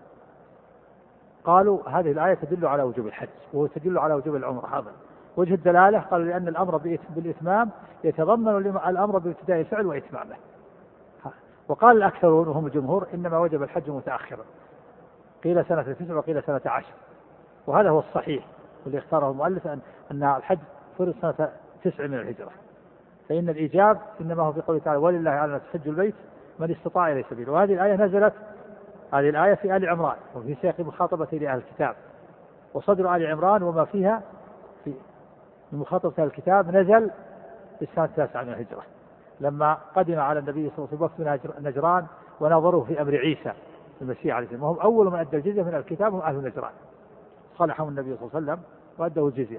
قالوا هذه الآية تدل على وجوب الحج، وتدل على وجوب العمرة. هذا وجه الدلالة. قالوا لأن الأمر بالإتمام يتضمن الأمر بابتداء الفعل وإتمامه. وقال الأكثرون وهم الجمهور: إنما وجب الحج متأخرا، قيل سنة تسع وقيل سنة عشر، وهذا هو الصحيح واللي اختاره المؤلف، أن الحج فرض سنة تسع من الهجرة، فإن الإيجاب إنما هو في قوله تعالى: ولله على الناس حج البيت من استطاع إليه سبيلا. وهذه الآية نزلت، هذه الآية في آل عمران وفي سياق مخاطبة لأهل الكتاب، وصدر آل عمران وما فيها في مخاطبة أهل الكتاب نزل في السنة التاسعة من الهجرة، لما قدم على النبي صلى الله عليه وسلم وفد نجران ونظروا في أمر عيسى المسيح عليه السلام، وهم أول من أدى الجزية من الكتاب هم أهل نجران، صالحهم النبي صلى الله عليه وسلم وأدوا الجزية.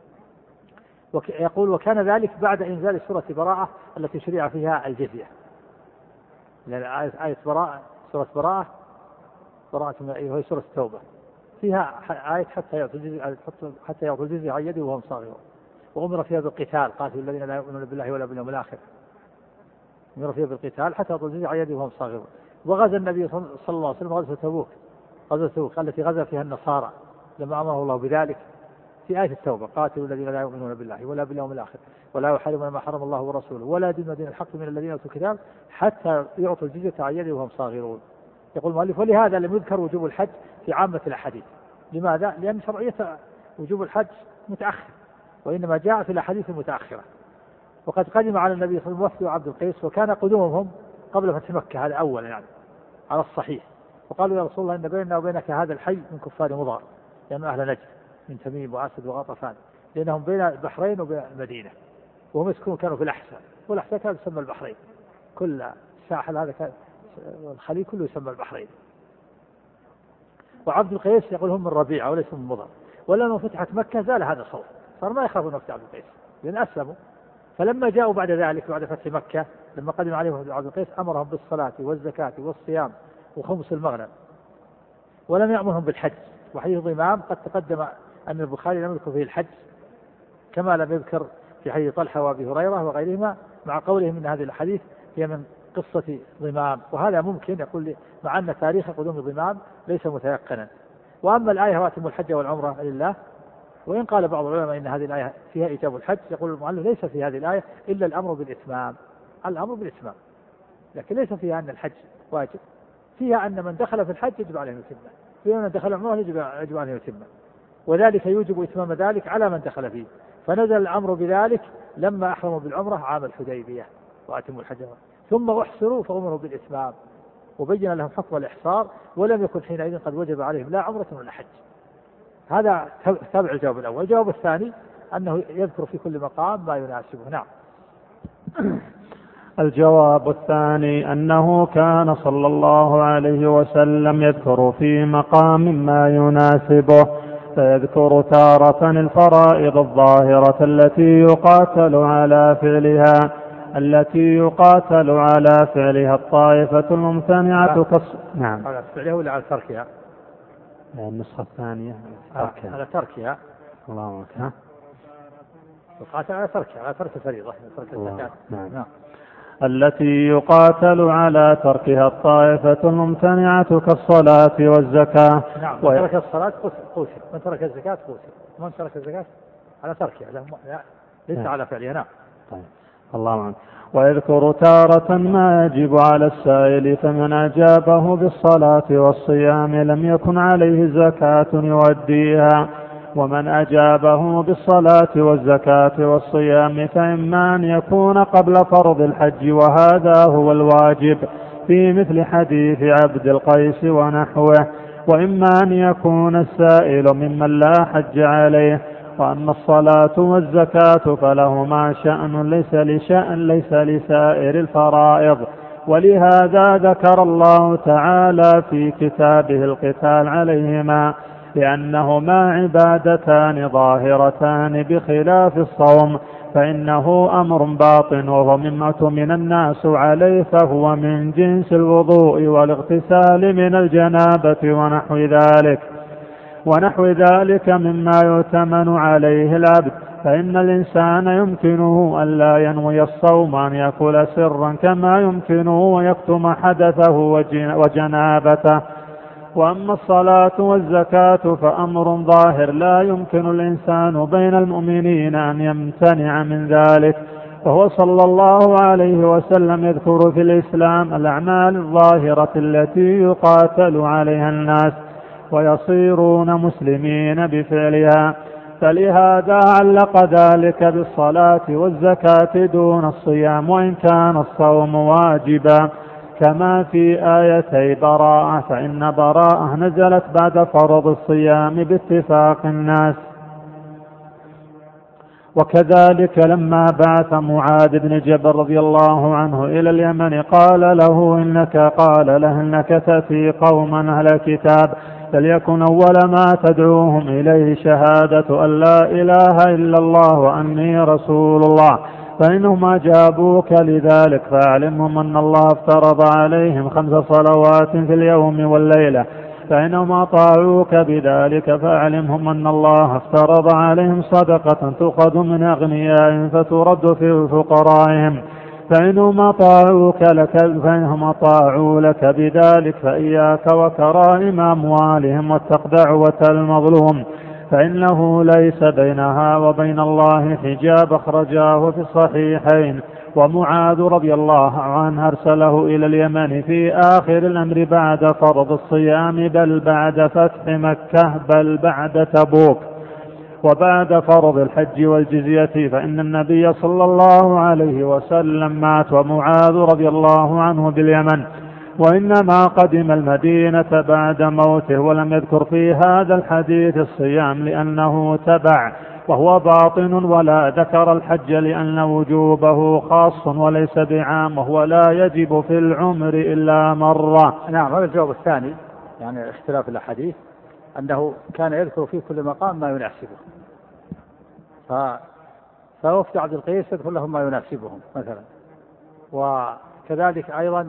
يقول: وكان ذلك بعد إنزال سورة براءة التي شرع فيها الجزية، لأن آية براءة سورة براءة براءة هي سورة التوبة، فيها آية حتى يعطوا الجزية حتى يعطوا الجزية عن يده وهم صاغرون، وأمر فيها بالقتال: قاتلوا الذين لا يؤمنون بالله ولا باليوم الآخر، أمر فيها بالقتال حتى يعطوا الجزية عن يده وهم صاغرون. وغزا النبي صلى الله عليه وسلم غزوة تبوك، غزوة تبوك التي غزا فيها النصارى لما أمره الله بذلك في آية التوبة: قاتلوا الذين لا يؤمنون بالله ولا باليوم الآخر ولا يحرمون ما حرم الله ورسوله ولا يدينون دين الحق من الذين أوتوا الكتاب حتى يعطوا الجزية عن يده وهم صاغرون. يقول المؤلف: ولهذا لم يذكر وجوب الحج في عامة الأحاديث. لماذا؟ لأن شرعية وجوب الحج متأخر، وإنما جاء في الأحاديث المتأخرة. وقد قدم على النبي صلى الله عليه وسلم وفد عبد القيس، وكان قدومهم قبل فتح مكة، هذا أولا يعني على الصحيح. وقالوا: يا رسول الله، إن بيننا وبينك هذا الحي من كفار مضار، لأنه أهل نجد من تميم وأسد وغطفان، لأنهم بين البحرين وبين المدينة، وهم يسكنون كانوا في الأحساء، والأحساء كانت تسمى البحرين، كل الساحل هذا كان الخليج كله يسمى البحرين. وعبد القيس يقول هم من ربيعة وليسوا من مضر. ولما فتحت مكة زال هذا الخوف، صار ما يخافون وقت عبد القيس لأن أسلموا. فلما جاءوا بعد ذلك بعد فتح مكة لما قدم عليهم عبد القيس أمرهم بالصلاة والزكاة والصيام وخمس المغنم، ولم يأمرهم بالحج. وحديث ضمام قد تقدم أن البخاري لم يذكر فيه الحج كما لم يذكر في حديث طلحة وأبي هريرة وغيرهما، مع قولهم أن هذه الحديث هي من قصة ضمام. وهذا ممكن يقول لي مع أن تاريخ قدوم ضمام ليس متيقنا. وأما الآية وأتموا الحج والعمرة لله، وإن قال بعض العلماء إن هذه الآية فيها إيجاب الحج، يقول المؤلف ليس في هذه الآية إلا الأمر بالإتمام، الأمر بالإتمام، لكن ليس فيها أن الحج واجب، فيها أن من دخل في الحج يجب عليه يتمه، فيها من دخل العمرة يجب عليه يتمه، وذلك يوجب إتمام ذلك على من دخل فيه. فنزل الأمر بذلك لما أحرموا بالعمرة عام الحديبية وأتموا الحج، ثم أحصروا فأمروا بالإتمام وبين لهم حكم الإحصار، ولم يكن حينئذ قد وجب عليهم لا عمرة ولا حج. هذا تابع الجواب الأول. الجواب الثاني أنه يذكر في كل مقام ما يناسبه. نعم. الجواب الثاني أنه كان صلى الله عليه وسلم يذكر في مقام ما يناسبه، فيذكر تارة الفرائض الظاهرة التي يقاتل على فعلها التي يقاتل على فعلها الطائفة الممتنعة كص... نعم على فعلها ولا على تركها؟ النسخة الثانية تركها. على تركها. الله أكبر. يقاتل على تركها، على ترك الفريضة، ترك الزكاة. نعم. نعم. التي يقاتل على تركها الطائفة الممتنعة كالصلاة والزكاة. نعم. من ترك الصلاة قوسل، من ترك الزكاة قوسل، من ترك الزكاة على تركها، لا ليس نعم. على فعلها. نعم. طيب. الله عنه. ويذكر تارة ما يجب على السائل، فمن أجابه بالصلاة والصيام لم يكن عليه زكاة يؤديها، ومن أجابه بالصلاة والزكاة والصيام فإما أن يكون قبل فرض الحج، وهذا هو الواجب في مثل حديث عبد القيس ونحوه، وإما أن يكون السائل ممن لا حج عليه. وأما الصلاة والزكاة فلهما شأن ليس لشأن ليس لسائر الفرائض، ولهذا ذكر الله تعالى في كتابه القتال عليهما، لأنهما عبادتان ظاهرتان بخلاف الصوم، فإنه أمر باطن وهو مما اؤتمن الناس عليه، فهو من جنس الوضوء والاغتسال من الجنابة ونحو ذلك ونحو ذلك مما يؤتمن عليه العبد. فإن الإنسان يمكنه أن لا ينوي الصوم أن يأكل سرا، كما يمكنه أن يكتم حدثه وجنابته. وأما الصلاة والزكاة فأمر ظاهر لا يمكن الإنسان بين المؤمنين أن يمتنع من ذلك، وهو صلى الله عليه وسلم يذكر في الإسلام الأعمال الظاهرة التي يقاتل عليها الناس ويصيرون مسلمين بفعلها، فلهذا علق ذلك بالصلاة والزكاة دون الصيام، وإن كان الصوم واجبا، كما في آيتي براءة، فإن براءة نزلت بعد فرض الصيام باتفاق الناس. وكذلك لما بعث معاذ بن جبل رضي الله عنه إلى اليمن قال له إنك قال له إنك تأتي قوما أهل كتاب، فليكن أول ما تدعوهم إليه شهادة أن لا إله إلا الله وأني رسول الله، فإنهم أجابوك لذلك فأعلمهم أن الله افترض عليهم خمس صلوات في اليوم والليلة، فإنهم أطاعوك بذلك فأعلمهم أن الله افترض عليهم صدقة تؤخذ من أغنيائهم فترد في فقرائهم، فإنهم أطاعوك لك فإنهم أطاعوا لك بذلك فإياك وكرائم أموالهم واتق دعوة المظلوم، فإنه ليس بينها وبين الله حجاب، أخرجاه في الصحيحين. ومعاذ رضي الله عنه أرسله إلى اليمن في آخر الأمر بعد فرض الصيام، بل بعد فتح مكة، بل بعد تبوك، وبعد فرض الحج والجزية، فإن النبي صلى الله عليه وسلم مات ومعاذ رضي الله عنه باليمن، وإنما قدم المدينة بعد موته، ولم يذكر في هذا الحديث الصيام لأنه تبع وهو باطن، ولا ذكر الحج لأن وجوبه خاص وليس بعام، وهو لا يجب في العمر إلا مرة. نعم. هذا الجواب الثاني، يعني اختلاف الأحاديث أنه كان يذكر في كل مقام ما يناسبه، ف... فوفد عبد القيس يذكر لهم ما يناسبهم مثلا. وكذلك أيضا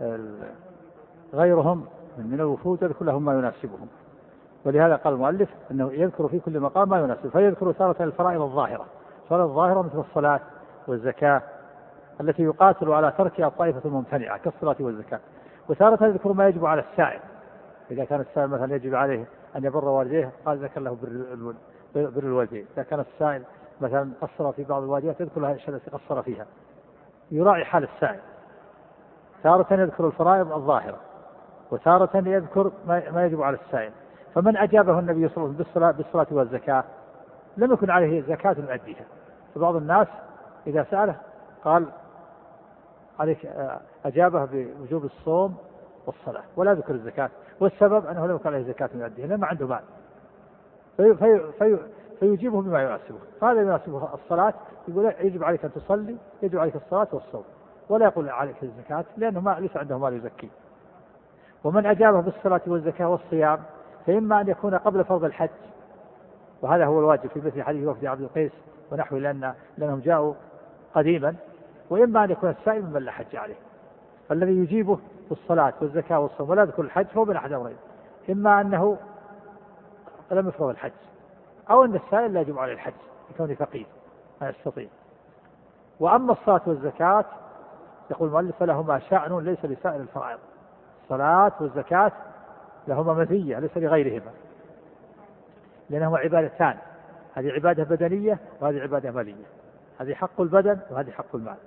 غيرهم من الوفود يذكر لهم ما يناسبهم. ولهذا قال المؤلف أنه يذكر في كل مقام ما يناسب، فيذكر تارة الفرائض الظاهرة، الفرائض الظاهرة مثل الصلاة والزكاة التي يقاتل على تركها الطائفة الممتنعة كالصلاة والزكاة. وتارة يذكر ما يجب على السائل، إذا كان السائل مثلا يجب عليه أن يبر والديه قال ذكر له بر الوالدين. إذا كان السائل مثلا قصر في بعض الواجبات يذكر لها الأشياء التي قصر فيها، يراعي حال السائل. تارة يذكر الفرائض الظاهرة، وتارة يذكر ما يجب على السائل. فمن أجابه النبي صلى الله عليه وسلم بالصلاة والزكاة لم يكن عليه زكاة يؤديها. فبعض الناس إذا سأله قال عليك، أجابه بوجوب الصوم والصلاة ولا ذكر الزكاة، والسبب أنه لم يكن عليه زكاة يؤديها لأنه عنده مال، في في في فيجيبه بما يناسبه. هذا يناسبه الصلاة يقول يجب عليك أن تصلي، يجب عليك الصلاة والصوم، ولا يقول عليك الزكاة لأنه ما ليس عنده مال يزكي. ومن أجابه بالصلاة والزكاة والصيام فإما أن يكون قبل فرض الحج، وهذا هو الواجب في مثل حديث وفد عبد القيس ونحوه لأن لأنهم جاءوا قديما، وإما أن يكون السائل من لا حج عليه. فالذي يجيبه بالصلاة والزكاة والصوم ولا يذكر الحج فهو من أحد أمرين: إما أنه لم يفرض الحج، أو أن السائل لا يجب عليه الحج لكونه فقير ما يستطيع. وأما الصلاة والزكاة يقول المؤلف فلهما شأن ليس لسائر الفرائض. الصلاة والزكاة لهما مزية ليس لغيرهما، لأنهما عبادتان، هذه عبادة بدنية وهذه عبادة مالية، هذه حق البدن وهذه حق المال،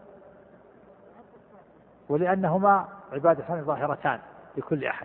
ولأنهما عبادتان ظاهرتان لكل أحد.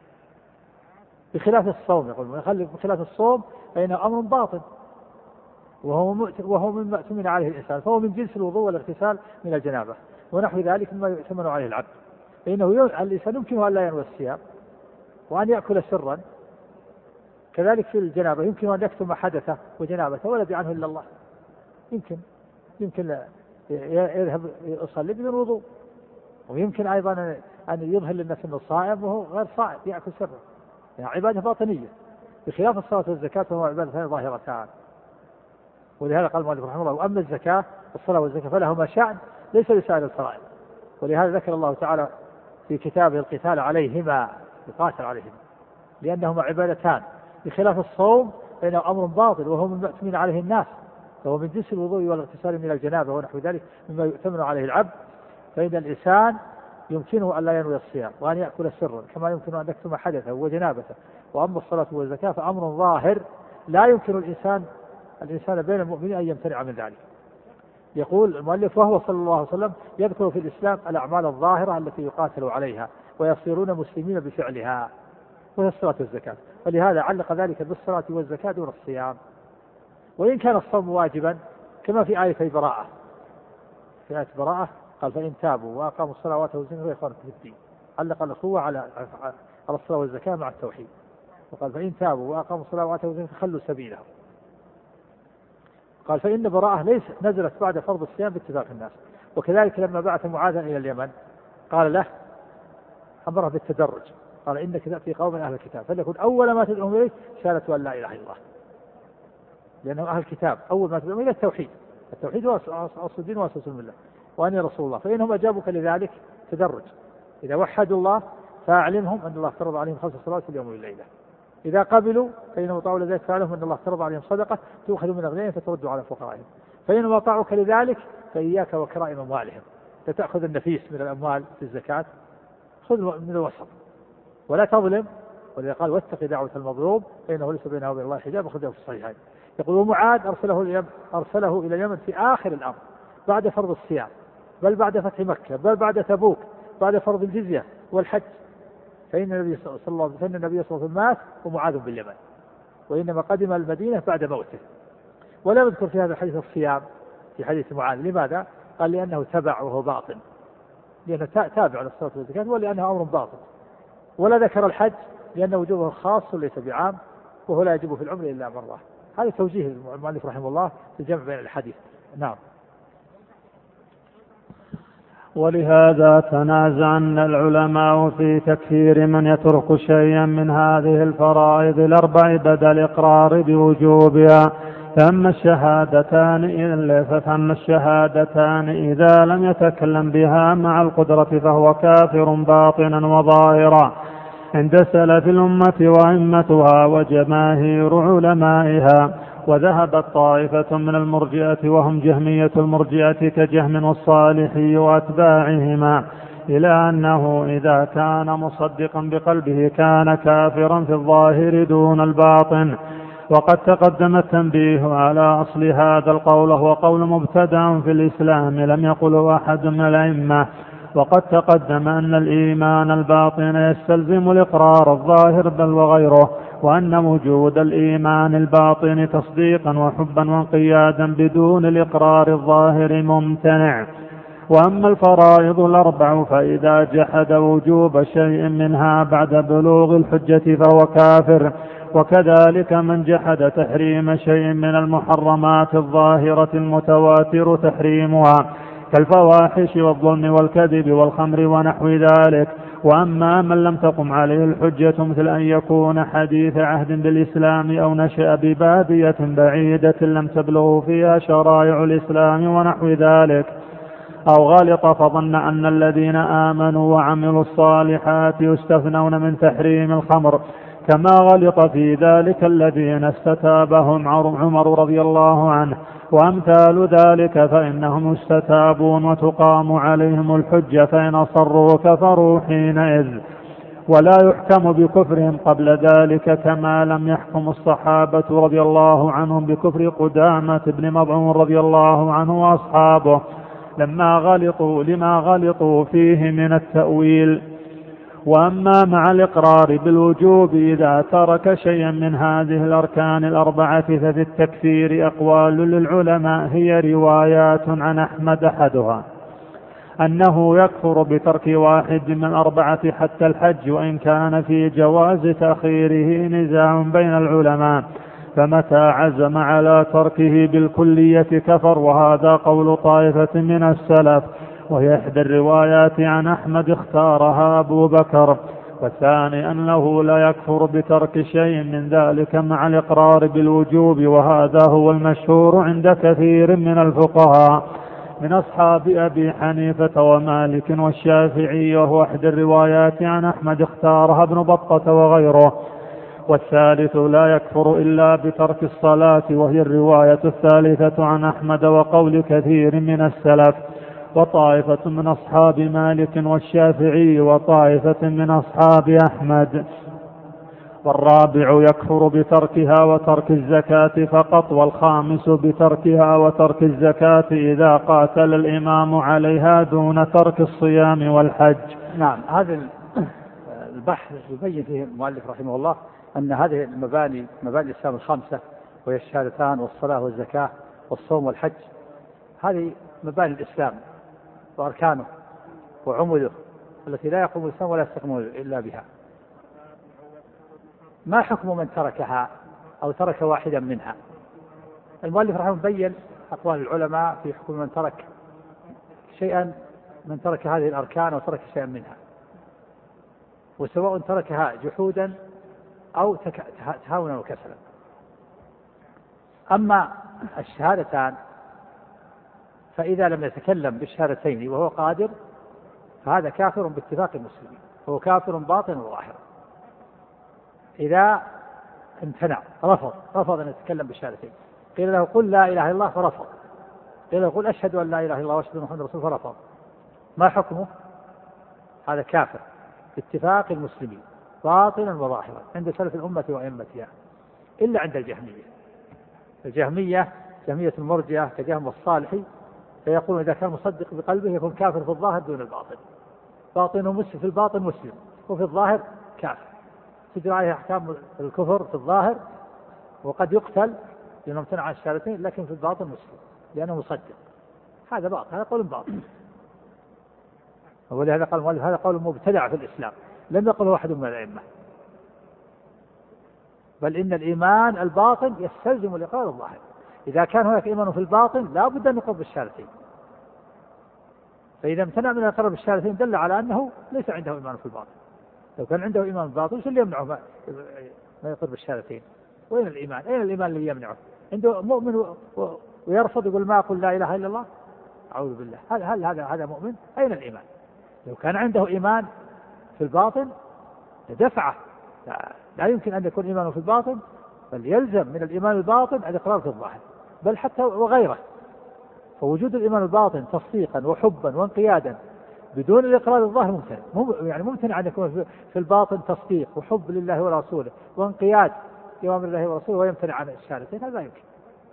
بخلاف الصوم يقول بخلاف الصوم فإنه أمر باطن، وهو وهو مما يؤتمن عليه الإنسان، فهو من جنس الوضوء والاغتسال من الجنابة ونحو ذلك مما يؤتمن عليه العبد. فإنه الإنسان يمكنه أن لا ينوي الصيام وأن يأكل سرا، كذلك في الجنابة يمكن أن يكتم حدثه وجنابته ولا يدري عنه إلا الله. يمكن يمكن يذهب يصلي بدون وضوء، ويمكن أيضا أن يظهر للناس أنه صائم وهو غير صائم يأكل سرا، يعني عبادة باطنية. بخلاف الصلاة والزكاة فهو عبادتان ظاهرتان. ولهذا قال المؤلف رحمه الله: وأما الزكاة الصلاة والزكاة فلهما شأن ليس لسائر الفرائض. ولهذا ذكر الله تعالى في كتابه القتال عليهما، يقاتل عليهما لأنهما عبادتان. بخلاف الصوم فإنه أمر باطل وهو مما يؤتمن عليه الناس، فهو من جنس الوضوء والاغتسال من الجنابة ونحو ذلك مما يؤتمن عليه العبد. فإن الإنسان يمكنه أن لا ينوي الصيام وأن يأكل سرا كما يمكن أن يكتم حدثه وجنابته. وأما الصلاة والزكاة فأمر ظاهر لا يمكن الإنسان الإنسان بين المؤمنين أن يمتنع من ذلك. يقول المؤلف: وهو صلى الله عليه وسلم يذكر في الإسلام الأعمال الظاهرة التي يقاتل عليها ويصيرون مسلمين بفعلها، وهي الصلاة والزكاة. ولهذا علق ذلك بالصلاة والزكاة دون الصيام. وإن كان الصوم واجبا كما في آية براءة، في آية براءة قال: فإن تابوا وأقاموا الصلاة وآتوا الزكاة فإخوانكم في الدين. علق الأخوة على على الصلاة والزكاة مع التوحيد، وقال: فإن تابوا وأقاموا الصلاة وآتوا الزكاة فخلوا سبيلهم. قال: فإن براءة ليس نزلت بعد فرض الصيام باتفاق الناس. وكذلك لما بعث معاذا إلى اليمن قال له، أمره بالتدرج، قال: إنك تأتي قوم أهل الكتاب فليكن أول ما تدعوهم إليه شهادة أن لا إله إلا الله، لأنه أهل الكتاب أول ما تدعوهم إلى التوحيد، التوحيد هو أصل الدين وأساس الملة، وأني رسول الله. فإنهم أجابوك لذلك تدرج: إذا وحدوا الله فأعلمهم أن الله افترض عليهم خمس صلوات في اليوم والليلة، إذا قبلوا فإنهم أطاعوا لذلك فأعلمهم أن الله افترض عليهم صدقة تؤخذ من أغنيائهم فتردوا على فقرائهم، فإنهم أطاعوك لذلك فإياك وكرائم أموالهم، فتأخذ النفيس من الأموال في الزكاة، خذ من الوسط ولا تظلم. ولذا قال: واتق دعوة المظلوم فإنه ليس بينه وبين الله حجاب، أخرجه في الصحيحين. يقول: ومعاذ أرسله اليمن أرسله إلى اليمن في آخر الأمر بعد فرض الصيام، بل بعد فتح مكة، بل بعد تبوك، بعد فرض الجزية والحج. فإن النبي صلى الله عليه وسلم النبي صلى الله عليه وسلم مات ومعاذ باليمن، وإنما قدم المدينة بعد موته. ولا يذكر في هذا الحديث الصيام في حديث معاذ. لماذا؟ قال: لأنه تبع وهو باطن، لأنه تابع للصلاة والزكاة ولأنه أمر باطن. ولا ذكر الحج لأن وجوبه خاص وليس بعام، وهو لا يجب في العمر إلا مرة. هذا توجيه المؤلف رحمه الله في الجمع بين الحديث. نعم. ولهذا تنازع العلماء في تكفير من يترك شيئا من هذه الفرائض الأربع بدل الإقرار بوجوبها. فأما الشهادتان فأما الشهادتان إذا لم يتكلم بها مع القدرة فهو كافر باطنا وظاهرا عند سلف الأمة وأئمتها وجماهير علمائها. وذهبت طائفة من المرجئة وهم جهمية المرجئة كجهم والصالحي وأتباعهما إلى أنه إذا كان مصدقا بقلبه كان كافرا في الظاهر دون الباطن. وقد تقدم التنبيه على أصل هذا القول، وهو قول مبتدع في الإسلام لم يقله أحد من الأئمة. وقد تقدم أن الإيمان الباطن يستلزم الإقرار الظاهر بل وغيره، وأن وجود الإيمان الباطن تصديقا وحبا وانقيادا بدون الإقرار الظاهر ممتنع. وأما الفرائض الأربع فإذا جحد وجوب شيء منها بعد بلوغ الحجة فهو كافر. وكذلك من جحد تحريم شيء من المحرمات الظاهرة المتواتر تحريمها كالفواحش والظلم والكذب والخمر ونحو ذلك. وأما من لم تقم عليه الحجة مثل أن يكون حديث عهد بالإسلام أو نشأ ببادية بعيدة لم تبلغ فيها شرائع الإسلام ونحو ذلك، أو غلط فظن أن الذين آمنوا وعملوا الصالحات يستثنون من تحريم الخمر كما غلط في ذلك الذين استتابهم عمر رضي الله عنه وأمثال ذلك، فإنهم يستتابون وتقام عليهم الحجة، فإن أصروا كفروا حينئذ، ولا يحكم بكفرهم قبل ذلك كما لم يحكم الصحابة رضي الله عنهم بكفر قدامة بن مظعون رضي الله عنه وأصحابه لما غلطوا لما غلطوا فيه من التأويل. وأما مع الإقرار بالوجوب إذا ترك شيئا من هذه الأركان الأربعة ففي التكفير أقوال للعلماء، هي روايات عن أحمد أحدها أنه يكفر بترك واحد من الأربعة حتى الحج، وإن كان في جواز تأخيره نزاع بين العلماء، فمتى عزم على تركه بالكلية كفر، وهذا قول طائفة من السلف، وهي إحدى الروايات عن أحمد اختارها أبو بكر. والثاني أنه لا يكفر بترك شيء من ذلك مع الإقرار بالوجوب، وهذا هو المشهور عند كثير من الفقهاء من أصحاب أبي حنيفة ومالك والشافعي، وهو إحدى الروايات عن أحمد اختارها ابن بطة وغيره. والثالث لا يكفر إلا بترك الصلاة، وهي الرواية الثالثة عن أحمد وقول كثير من السلف وطائفة من أصحاب مالك والشافعي وطائفة من أصحاب أحمد. والرابع يكفر بتركها وترك الزكاة فقط، والخامس بتركها وترك الزكاة إذا قاتل الإمام عليها دون ترك الصيام والحج. نعم، هذا البحث يبين فيه المؤلف رحمه الله أن هذه المباني مباني الإسلام الخمسة، وهي الشهادتان والصلاة والزكاة والصوم والحج، هذه مباني الإسلام وأركانه وعمده التي لا يقوم الإسلام ولا يستقيم إلا بها. ما حكم من تركها أو ترك واحدا منها؟ المؤلف رحمه الله بين أقوال العلماء في حكم من ترك شيئا من ترك هذه الأركان وترك شيئا منها، وسواء تركها جحودا أو تهاونا وكسلا. أما الشهادتان فإذا لم يتكلم بالشهادتين وهو قادر فهذا كافر باتفاق المسلمين، هو كافر باطن وظاهر. إذا امتنع رفض رفض أن يتكلم بالشهادتين، قيل له قل لا إله إلا الله فرفض، قيل له قل أشهد أن لا إله إلا الله وأشهد أن محمدا رسول الله فرفض، ما حكمه؟ هذا كافر باتفاق المسلمين باطنا وظاهرا عند سلف الأمة وأئمتها، إلا عند الجهمية. الجهمية جهمية المرجئة كجهم والصالحي فيقول إذا كان مصدق بقلبه يكون كافر في الظاهر دون الباطن، باطنه مسلم، في الباطن مسلم وفي الظاهر كافر، تجري عليه أحكام الكفر في الظاهر، وقد يقتل لأنه امتنع عن الشهادتين، لكن في الباطن مسلم لأنه مصدق. هذا باطل، هذا قول باطل. ولهذا قال المؤلف هذا قول مبتدع في الإسلام لم يقل واحد من الأئمة، بل إن الإيمان الباطن يستلزم الإقرار الظاهر. إذا كان هناك إيمان في الباطن لا بد أن يقر بالشهادتين، فإذا امتنع من الإقرار بالشهادتين دل على أنه ليس عنده إيمان في الباطن. لو كان عنده إيمان في الباطن شو اللي يمنعه ما يقر بالشهادتين؟ وين الإيمان؟ أين الإيمان اللي يمنعه؟ عنده مؤمن و... و... ويرفض يقول ما أقول لا إله إلا الله، أعوذ بالله، هل هل هذا هذا مؤمن؟ أين الإيمان؟ لو كان عنده إيمان في الباطن لدفعه، لا, لا يمكن أن يكون إيمانه في الباطن، بل يلزم من الإيمان الباطن الإقرار في الظاهر، بل حتى وغيره. فوجود الإيمان الباطن تصديقا وحبا وانقيادا بدون الإقرار الظاهر ممتنع، يعني ممتنع أن يكون في الباطن تصديق وحب لله ورسوله وانقياد لأوامر الله ورسوله ويمتنع عن الشهادتين، هذا لا يمكن.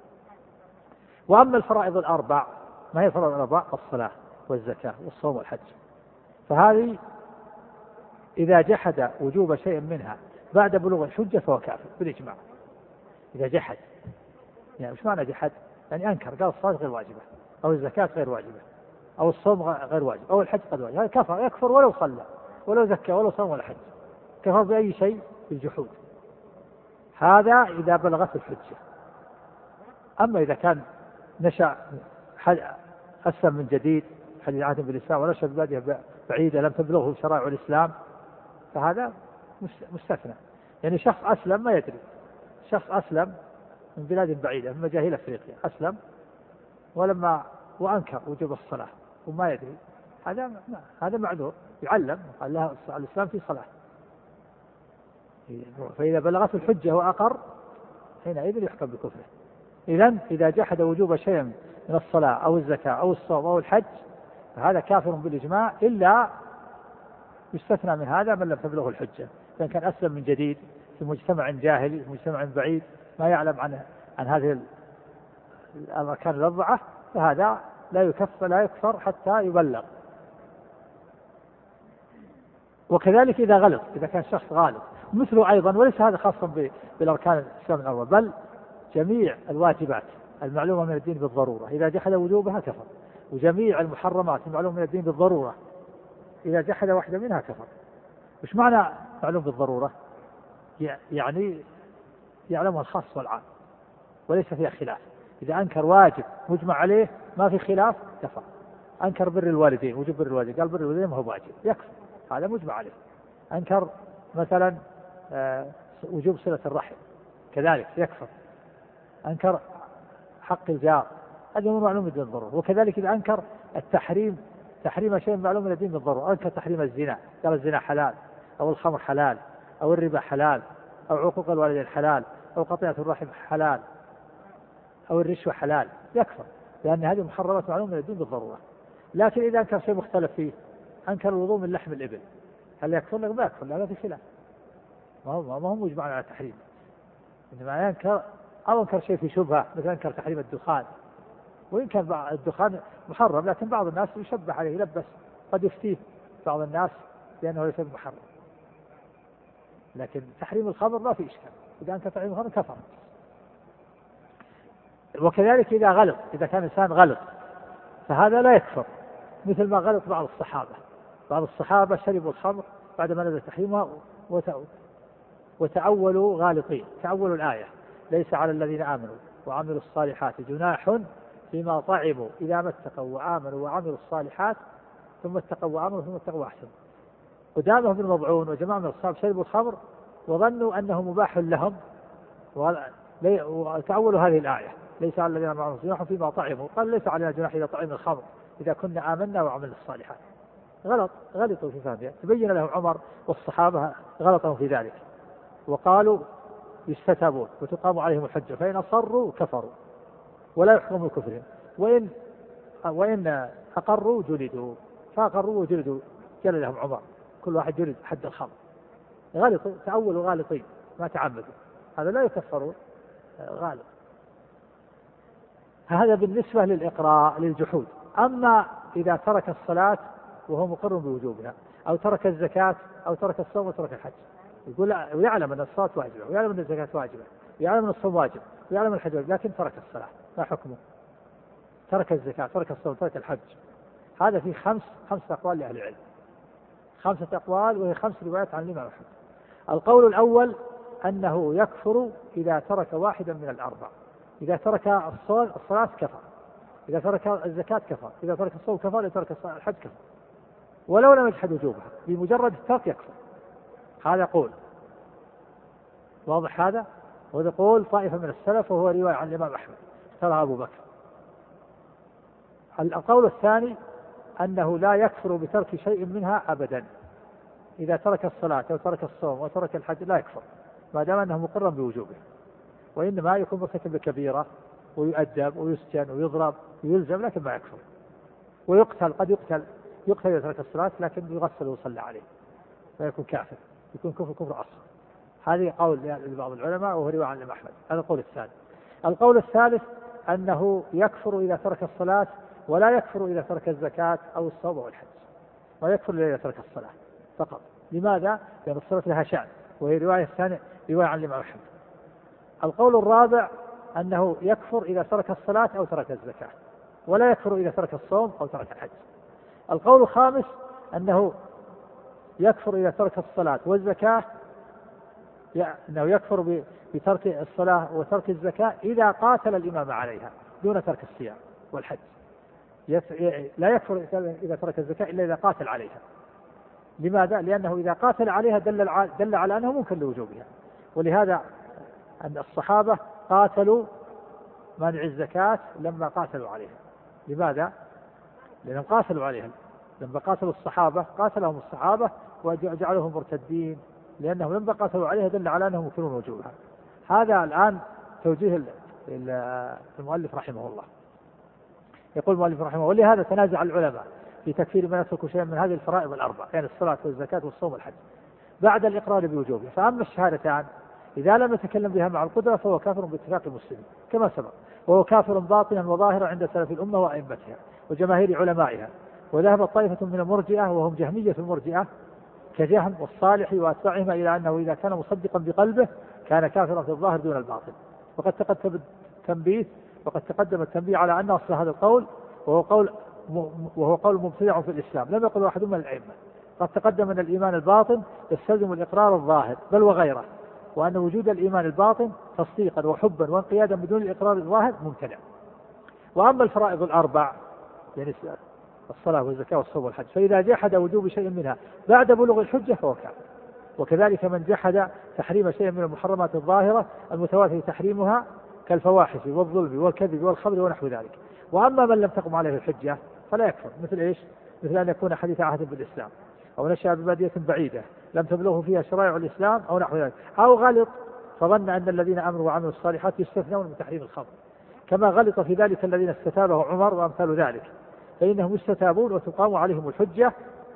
وأما الفرائض الأربع، ما هي الفرائض الأربع؟ الصلاة والزكاة والصوم والحج، فهذه إذا جحد وجوب شيء منها بعد بلوغ الحجة فهو كافر بالإجماع. إذا جحد، يعني مش معنى جحد؟ يعني أنكر، قال الصلاة غير واجبة، أو الزكاة غير واجبة، أو الصوم غير واجب، أو الحج قد واجب، هذا كفر، يكفر ولو صلى ولو زكى ولو صوم ولا حج، كفر بأي شيء بالجحود. هذا إذا بلغت الحجة. أما إذا كان نشأ أسلم من جديد حديث عهد بالإسلام ونشأ ببلده بعيدة لم تبلغه شرائع الإسلام فهذا مستثنى. يعني شخص أسلم ما يدري، شخص أسلم من بلاد بعيدة من مجاهيل أفريقيا، أسلم ولما وأنكر وجوب الصلاة وما يدري، هذا هذا معذور، يعلم قال له الإسلام في صلاة. فإذا بلغت الحجة وأقر حينئذ يحكم بكفره. إذن إذا جحد وجوب شيء من الصلاة أو الزكاة أو الصوم أو الحج فهذا كافر بالإجماع، إلا يستثنى من هذا من لم تبلغه الحجة، فإن كان أسلم من جديد في مجتمع جاهلي في مجتمع بعيد ما يعلم عن عن هذه الأركان الأربعة فهذا لا يكفر لا يكفر حتى يبلغ. وكذلك إذا غلط، إذا كان شخص غالط مثله أيضا، وليس هذا خاصا بالأركان الإسلام الأربعة بل جميع الواجبات المعلومة من الدين بالضرورة إذا جحد وجوبها كفر، وجميع المحرمات المعلومة من الدين بالضرورة إذا جحد واحدة منها كفر. مش معنى معلوم بالضرورة؟ يعني يعلمها الخاص والعام وليس فيها خلاف. إذا أنكر واجب مجمع عليه ما في خلاف كفر. أنكر بر الوالدين، وجوب بر الوالدين، قال بر الوالدين ما هو واجب، يكفر، هذا مجمع عليه. أنكر مثلا وجوب صلة الرحم كذلك يكفر. أنكر حق الجار، هذا هو معلوم الدين بالضرورة. وكذلك إذا أنكر التحريم تحريم شيء معلوم من الدين بالضرورة، أنكر تحريم الزنا، قال الزنا حلال أو الخمر حلال أو الربا حلال أو عقوق الوالدين حلال أو قطيعة الرحم حلال أو الرشوة حلال، يكفر، لأن هذه محرمات معلومة من الدين بالضرورة. لكن إذا أنكر شيء مختلف فيه، أنكر الوضوء من لحم الإبل، هل يكفر؟ لا يكفر، لا في خلاف، ما هو ما هو مجمع على تحريم. إنما ينكر أو أنكر شيء في شبهة، مثل أنكر تحريم الدخان، وإن كان الدخان محرم لكن بعض الناس يشبه عليه يلبس، قد يفتيه بعض الناس لأنه ليس محرم. لكن تحريم الخمر لا في إشكال، إذا أنكر تحريم الخمر كفر. وكذلك إذا غلط، إذا كان إنسان غلط فهذا لا يكفر، مثل ما غلط بعض الصحابة. بعض الصحابة شربوا الخمر بعدما نزل تحريمها وتأولوا غالطين، تأولوا الآية ليس على الذين آمنوا وعملوا الصالحات جناح فيما طعموا إذا ما اتقوا وآمنوا وعملوا الصالحات ثم اتقوا وآمنوا ثم اتقوا أحسن. قدامه بن مضعون وجماعة من الصحابة شربوا الخمر وظنوا أنه مباح لهم وتأولوا هذه الآية ليس على الذين آمنوا جناح فيما طعموا، قال ليس علينا جناح إذا طعمنا الخمر إذا كنا آمنا وعملنا الصالحات. غلط، غلطوا في فهمها. تبين لهم عمر والصحابة غلطهم في ذلك وقالوا يستتابون وتقام عليهم الحجة، فإن أصروا كفروا ولا يحكموا كفرهم، وإن وإن أقروا جلدوا، فأقروا وجلدوا، جل لهم عمر كل واحد جلد حد الخمر. غلطوا، تأولوا غالطين ما تعمدوا، هذا لا يكفرون غالط. هذا بالنسبة للإقراء للجحود. أما إذا ترك الصلاة وهو مقر بوجوبها، أو ترك الزكاة أو ترك الصوم وترك الحج، يقول ويعلم أن الصلاة واجبة ويعلم أن الزكاة واجبة ويعلم أن الصوم واجب ويعلم أن الحج واجب، لكن ترك الصلاة، ما حكمه؟ ترك الزكاة، ترك الصوم، ترك الحج. هذا في خمس خمسة أقوال لأهل العلم، خمسة أقوال وهي خمس روايات عن الإمام أحمد. القول الأول أنه يكفر إذا ترك واحدا من الأربع. إذا ترك الصلاة كفر، إذا ترك الزكاة كفر، إذا ترك الصوم كفر، إذا ترك الحج كفر، ولو لم يجحد وجوبها بمجرد الترك يكفر. هذا قول واضح هذا، وهذا قول طائفة من السلف، وهو رواية عن الإمام أحمد ترى أبو بكر. القول الثاني أنه لا يكفر بترك شيء منها أبدا، إذا ترك الصلاة أو ترك الصوم أو ترك الحج لا يكفر ما دام أنه مقر بوجوبه، وإنما يكون مرتكب بكبيرة ويؤدب ويسجن ويضرب ويلزم، لكن ما يكفر. ويقتل، قد يقتل يقتل إذا ترك الصلاة، لكن يغسل ويصلى عليه فيكون كافر، يكون كفر كفر أصغر. هذه قول لبعض العلماء وهو رواية عن الإمام أحمد. هذا القول الثاني. القول الثالث أنه يكفر إذا ترك الصلاة، ولا يكفر إذا ترك الزكاة أو الصوم أو الحج، ما يكفر إذا ترك الصلاة فقط. لماذا؟ لأن الصلاة لها شأن، وهي رواية الثانية رواية عن الإمام أحمد. القول الرابع أنه يكفر إذا ترك الصلاة أو ترك الزكاة، ولا يكفر إذا ترك الصوم أو ترك الحج. القول الخامس أنه يكفر إذا ترك الصلاة والزكاة، أنه يكفر بترك الصلاة وترك الزكاة إذا قاتل الإمام عليها دون ترك الصيام والحج. لا يكفر إذا ترك الزكاة إلا إذا قاتل عليها. لماذا؟ لأنه إذا قاتل عليها دل دل على أنه ممكن لوجوبها، ولهذا أن الصحابة قاتلوا مانع الزكاة لما قاتلوا عليها. لماذا؟ لأنهم قاتلوا عليها، لما قاتلوا الصحابة قاتلهم الصحابة وجعلهم مرتدين، لأنهم لما قاتلوا عليها دل على أنهم يمكنون وجوبها. هذا الآن توجيه المؤلف رحمه الله. يقول المؤلف رحمه الله: ولهذا تنازع العلماء في تكفير من يترك شيئا من هذه الفرائض الأربع، يعني الصلاة والزكاة والصوم والحج، بعد الإقرار بوجوبها. فأما الشهادتان إذا لم يتكلم بها مع القدرة فهو كافر باتفاق المسلمين كما سبق، وهو كافر باطنا وظاهرا عند سلف الأمة وأئمتها وجماهير علمائها. وذهب طائفة من المرجئة وهم جهمية المرجئة كجهم والصالح وأتباعهما إلى أنه إذا كان مصدقا بقلبه كان كافرا في الظاهر دون الباطن. وقد تقدم التنبيه وقد تقدم التنبيه على أن أصل هذا القول وهو قول وهو قول مبتدع في الإسلام، لم يقل واحد من الأئمة. قد تقدم أن الإيمان الباطن يستلزم الإقرار الظاهر بل وغيره، وأن وجود الإيمان الباطن تصديقا وحبا وانقيادا بدون الإقرار الظاهر ممتنع. وأما الفرائض الأربع يعني الصلاة والزكاة والصوم والحج، فإذا جحد وجوب شيء منها بعد بلوغ الحجة فهو كافر. وكذلك من جحد تحريم شيء من المحرمات الظاهرة المتواتر تحريمها كالفواحش والظلم والكذب والخمر ونحو ذلك. وأما من لم تقم عليه الحجة فلا يكفر، مثل إيش؟ مثل أن يكون حديث عهد بالإسلام، أو نشأ ببادية بعيدة لم تبلغه فيها شرائع الإسلام أو نحو ذلك، أو غلط فظن أن الذين آمنوا وعملوا الصالحات يستثنون من تحريم الخمر، كما غلط في ذلك الذين استتابه عمر وأمثال ذلك، فإنهم يستتابون وتقام عليهم الحجة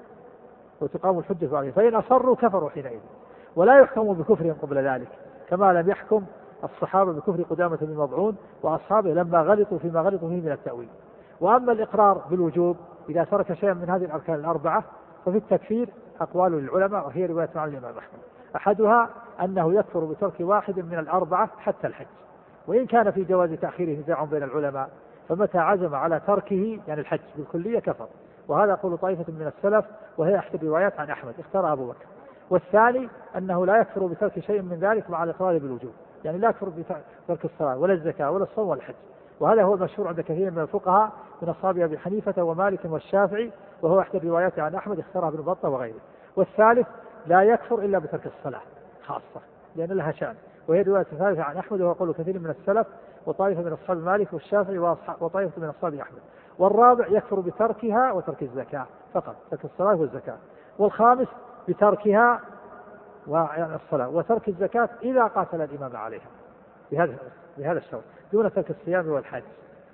وتقام الحجة عليهم، فإن أصروا كفروا حينئذ، ولا يحكموا بكفرهم قبل ذلك، كما لم يحكم الصحابة بكفر قدامة بن مضعون وأصحابه لما غلطوا فيما غلطوا فيه من التأويل. وأما الإقرار بالوجوب إذا ترك شيئا من هذه الأركان الأربعة ففي التكفير أقوال للعلماء، وهي رواية عن الإمام أحمد. أحدها أنه يكفر بترك واحد من الأربعة حتى الحج، وإن كان في جواز تأخيره نزاع بين العلماء، فمتى عزم على تركه يعني الحج بالكلية كفر، وهذا قول طائفة من السلف، وهي أحد الروايات عن أحمد اختار أبو بكر. والثاني أنه لا يكفر بترك شيء من ذلك مع الإقرار بالوجوب، يعني لا يكفر بترك الصلاة ولا الزكاة ولا الصوم ولا الحج، وهذا هو المشهور عند كثير من الفقهاء من أصحاب أبي حنيفة ومالك والشافعي، وهو أحد الروايات عن أحمد اختارها ابن بطة وغيره. والثالث لا يكفر إلا بترك الصلاة خاصة لأن لها شأن، وهي رواية الثالثة عن أحمد، وهو قول كثير من السلف وطائفة من أصحاب مالك والشافعي وطائفة من أصحاب أحمد. والرابع يكفر بتركها وترك الزكاة فقط، ترك الصلاة والزكاة. والخامس بتركها ويعني الصلاة وترك الزكاة إذا قاتل الإمام عليها بهذا بهذا الشرط دون ترك الصيام والحج.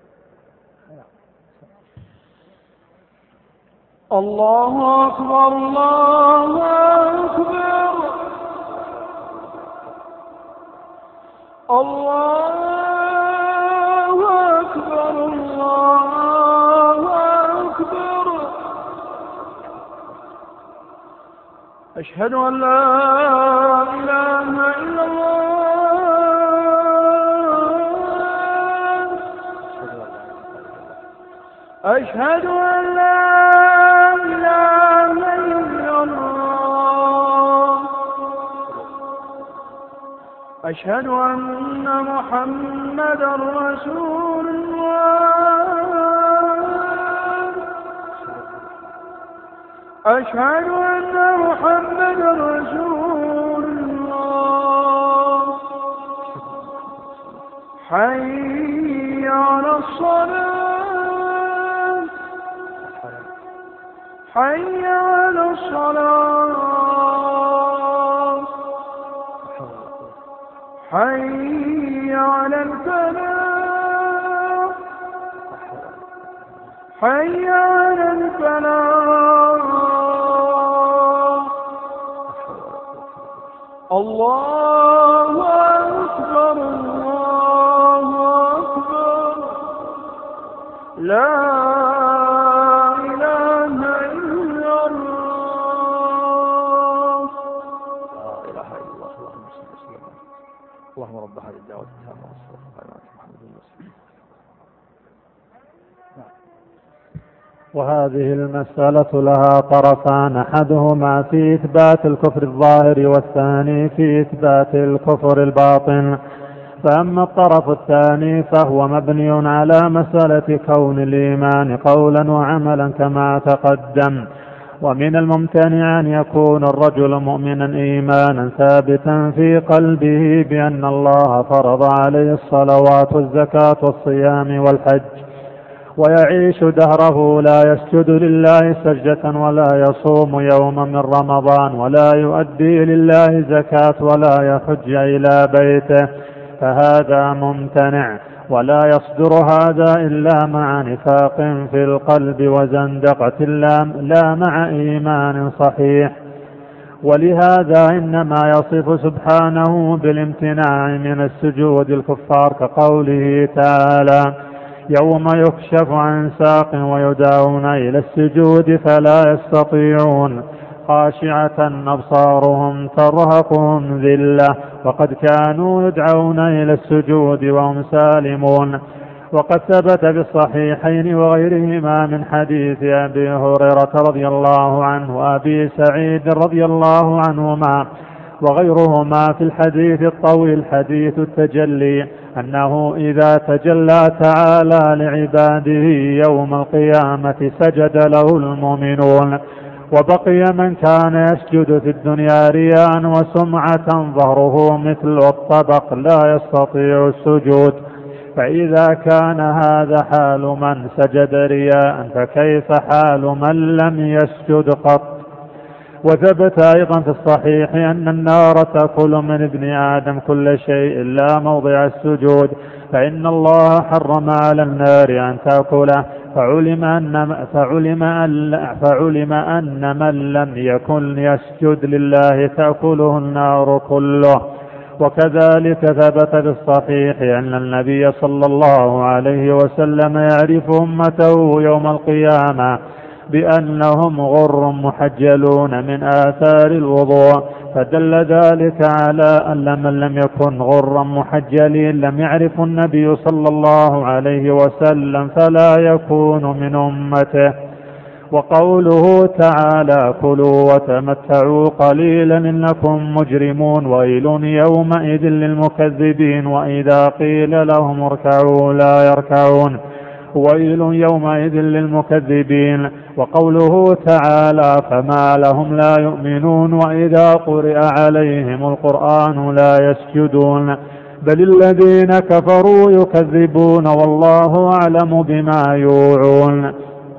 الله أكبر الله أكبر الله أكبر الله أكبر. أشهد أن لا إله إلا الله أشهد أن لا إله إلا الله أشهد أن محمدا رسول الله أشهد أن محمدا رسول الله. حي على الصلاة، حي على الصلاة، حي على الفلاح، حي على الفلاح. الله أكبر، الله أكبر، لا إله إلا الله. لا إله إلا الله. اللهم صل وسلم اللهم رب هذه الدعوة التامة والصلاة على محمد وسلم. وهذه المسألة لها طرفان، أحدهما في إثبات الكفر الظاهر والثاني في إثبات الكفر الباطن. فأما الطرف الثاني فهو مبني على مسألة كون الإيمان قولا وعملا كما تقدم. ومن الممتنع أن يكون الرجل مؤمنا إيمانا ثابتا في قلبه بأن الله فرض عليه الصلوات والزكاة والصيام والحج، ويعيش دهره لا يسجد لله سجدة ولا يصوم يوما من رمضان ولا يؤدي لله زكاة ولا يحج إلى بيته، فهذا ممتنع. ولا يصدر هذا إلا مع نفاق في القلب وزندقة لا مع إيمان صحيح. ولهذا إنما يصف سبحانه بالامتناع من السجود الكفار كقوله تعالى: يوم يكشف عن ساق ويدعون إلى السجود فلا يستطيعون خاشعة أبصارهم ترهقهم ذلة وقد كانوا يدعون إلى السجود وهم سالمون. وقد ثبت في الصحيحين وغيرهما من حديث أبي هريرة رضي الله عنه وأبي سعيد رضي الله عنهما وغيرهما في الحديث الطويل حديث التجلي أنه إذا تجلى تعالى لعباده يوم القيامة سجد له المؤمنون، وبقي من كان يسجد في الدنيا رياء وسمعة ظهره مثل الطبق لا يستطيع السجود. فإذا كان هذا حال من سجد رياء فكيف حال من لم يسجد قط؟ وثبت أيضا في الصحيح أن النار تأكل من ابن آدم كل شيء إلا موضع السجود، فإن الله حرم على النار أن تأكله، فعلم أن, فعلم أن, فعلم أن من لم يكن يسجد لله تأكله النار كله. وكذلك ثبت في الصحيح أن النبي صلى الله عليه وسلم يعرف أمته يوم القيامة بأنهم غر محجلون من آثار الوضوء، فدل ذلك على أن من لم يكن غرا محجلين لم يعرف النبي صلى الله عليه وسلم فلا يكون من أمته. وقوله تعالى: كلوا وتمتعوا قليلا إنكم مجرمون، ويل يومئذ للمكذبين، وإذا قيل لهم اركعوا لا يركعون، ويل يومئذ للمكذبين. وقوله تعالى: فما لهم لا يؤمنون، وإذا قرئ عليهم القرآن لا يسجدون، بل الذين كفروا يكذبون والله أعلم بما يوعون.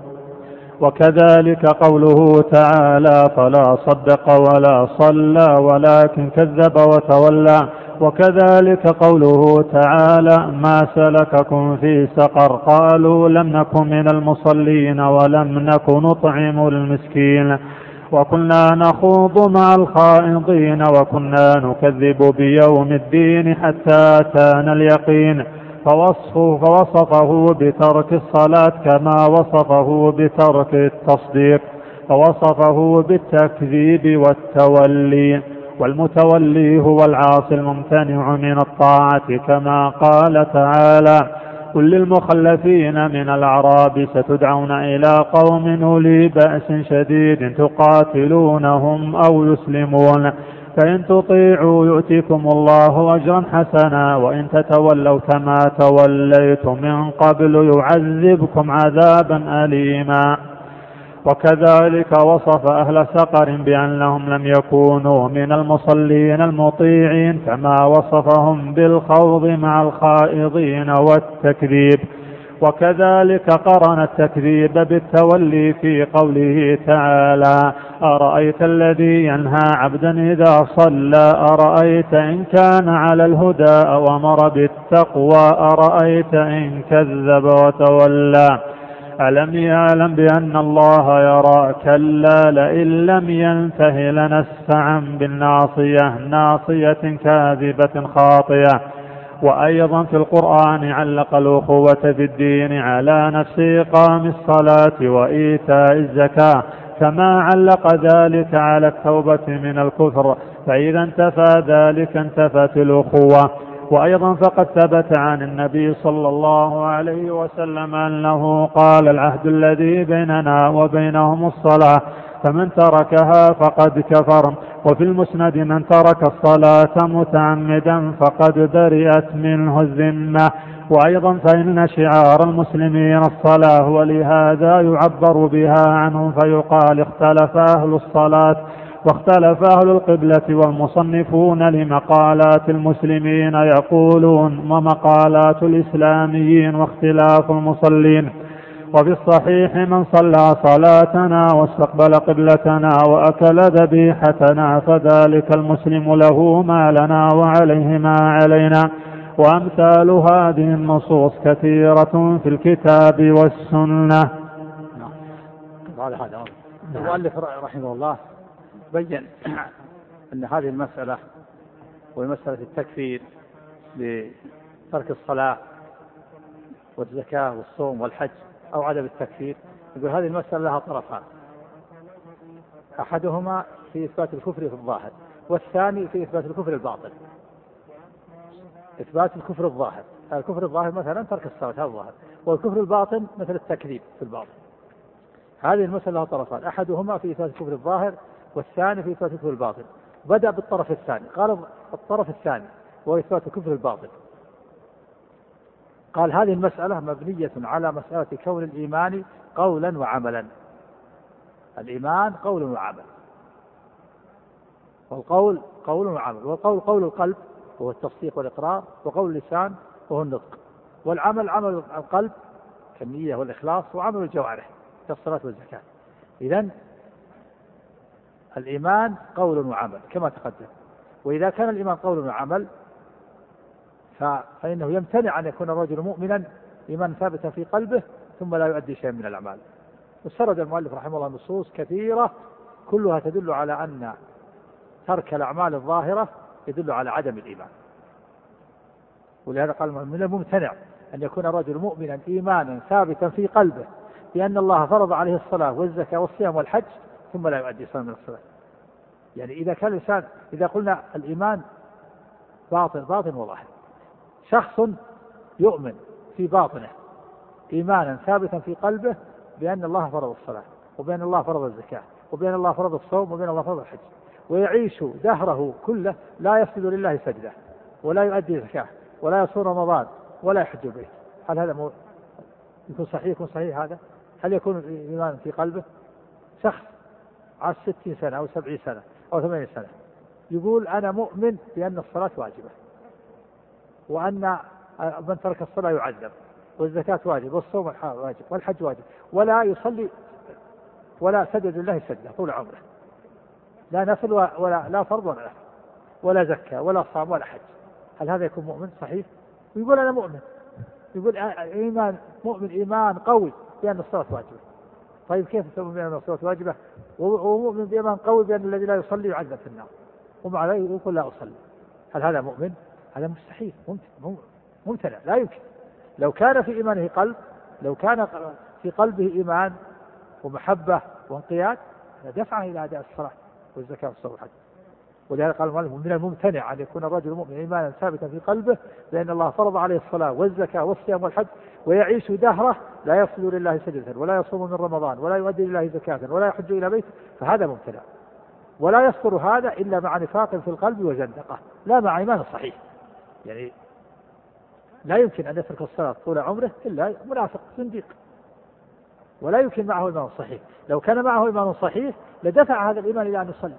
وكذلك قوله تعالى: فلا صدق ولا صلى ولكن كذب وتولى. وكذلك قوله تعالى: ما سلككم في سقر؟ قالوا لم نكن من المصلين ولم نكن نطعم المسكين وكنا نخوض مع الخائضين وكنا نكذب بيوم الدين حتى أتانا اليقين. فوصفه, فوصفه بترك الصلاة كما وصفه بترك التصديق، فوصفه بالتكذيب والتولي، والمتولي هو العاصي الممتنع من الطاعة، كما قال تعالى: قل للمخلفين من الأعراب ستدعون إلى قوم أولي بأس شديد تقاتلونهم أو يسلمون، فإن تطيعوا يؤتكم الله أجرا حسنا، وإن تتولوا كما توليتم من قبل يعذبكم عذابا أليما. وكذلك وصف أهل سقر بأنهم لم يكونوا من المصلين المطيعين كما وصفهم بالخوض مع الخائضين والتكذيب. وكذلك قرن التكذيب بالتولي في قوله تعالى: أرأيت الذي ينهى عبدا إذا صلى أرأيت إن كان على الهدى أو أمر بالتقوى أرأيت إن كذب وتولى ألم يعلم بأن الله يرى كلا لئن لم ينته لنسفعا بالناصية ناصية كاذبة خاطئة. وأيضا في القرآن علق الأخوة في الدين على نفس إقام الصلاة وإيتاء الزكاة كما علق ذلك على التوبة من الكفر، فإذا انتفى ذلك انتفت الأخوة. وأيضا فقد ثبت عن النبي صلى الله عليه وسلم أنه قال: العهد الذي بيننا وبينهم الصلاة فمن تركها فقد كفر. وفي المسند: من ترك الصلاة متعمدا فقد برئت منه الذمة. وأيضا فإن شعار المسلمين الصلاة ولهذا يعبر بها عنهم فيقال: اختلف أهل الصلاة واختلف أهل القبلة. والمصنفون لمقالات المسلمين يقولون: ومقالات الإسلاميين واختلاف المصلين. وفي الصحيح: من صلى صلاتنا واستقبل قبلتنا وأكل ذبيحتنا فذلك المسلم له ما لنا وعليه ما علينا. وأمثال هذه النصوص كثيرة في الكتاب والسنة. المؤلف رحمه الله بين أن هذه المسألة ومسألة التكفير بترك الصلاة والزكاة والصوم والحج أو عدم التكفير، يقول هذه المسألة لها طرفان: أحدهما في إثبات الكفر في الظاهر، والثاني في إثبات الكفر الباطن. إثبات الكفر الظاهر، الكفر الظاهر مثلا ترك الصلاة هذا الظاهر، والكفر الباطن مثل التكذيب في الباطن. هذه المسألة لها طرفان: أحدهما في إثبات الكفر الظاهر والثاني في إثبات الكفر الباطن. بدأ بالطرف الثاني، قال الطرف الثاني وهو إثبات الكفر الباطن. قال هذه المسألة مبنية على مسألة كون الإيمان قولا وعملا. الإيمان قول وعمل، والقول قول وعمل، والقول قول القلب وهو التصديق والإقرار، وقول اللسان وهو النطق، والعمل عمل القلب كالنية والإخلاص، وعمل الجوارح كالصلاة والزكاة. إذن الإيمان قول وعمل كما تقدم. وإذا كان الإيمان قول وعمل فإنه يمتنع أن يكون الرجل مؤمنا إيمان ثابتا في قلبه ثم لا يؤدي شيئا من الأعمال. وسرد المؤلف رحمه الله نصوص كثيرة كلها تدل على أن ترك الأعمال الظاهرة يدل على عدم الإيمان. ولهذا قال: من الممتنع أن يكون الرجل مؤمنا إيمانا ثابتا في قلبه بأن الله فرض عليه الصلاة والزكاة والصيام والحج ثم لا يؤدي صلاة من الصلاة. يعني إذا كان الإنسان، إذا قلنا الإيمان باطن باطن وظاهر، شخص يؤمن في باطنه إيمانا ثابتا في قلبه بأن الله فرض الصلاة وبأن الله فرض الزكاة وبأن الله فرض الصوم وبأن الله فرض الحج، ويعيش دهره كله لا يسجد لله سجدة ولا يؤدي زكاة ولا يصوم رمضان ولا يحج البيت، هل هذا مو... يكون صحيح يكون صحيح هذا؟ هل يكون إيمان في قلبه؟ شخص عاش ستين سنة أو سبعين سنة أو ثمانين سنة يقول أنا مؤمن بأن الصلاة واجبة وأن من ترك الصلاة يعذب والزكاة واجب والصوم واجب والحج واجب، ولا يصلي ولا سجد لله سجدة طول عمره، لا نفل ولا لا فرض ولا نفل ولا زكاة ولا صام ولا حج، هل هذا يكون مؤمن صحيح؟ ويقول أنا مؤمن، يقول إيمان مؤمن إيمان قوي بأن الصلاة واجبة. طيب كيف تؤمن بأن الصلاة واجبة ومؤمن بإيمان قوي بأن الذي لا يصلي يعذب في النار ومع ذلك يقول لا أصلي؟ هل هذا مؤمن؟ هذا مستحيل، ممتنع، لا يمكن. لو كان في إيمانه قلب، لو كان في قلبه إيمان ومحبة وانقياد دفعه إلى أداء الصلاة والزكاة والصوم والحج. ولهذا قال المؤلف: من الممتنع أن يكون الرجل مؤمن إيمانا ثابتا في قلبه لأن الله فرض عليه الصلاة والزكاة والصيام والحج ويعيش دهره لا يصل لله سجدة ولا يصوم من رمضان ولا يؤدي لله زكاة ولا يحج إلى بيته، فهذا ممتنع. ولا يصدر هذا إلا مع نفاق في القلب وزندقة، لا مع إيمان صحيح. يعني لا يمكن أن يترك الصلاة طول عمره إلا منافق زنديق. ولا يمكن معه إيمان صحيح. لو كان معه إيمان صحيح لدفع هذا الإيمان إلى أن يصلي.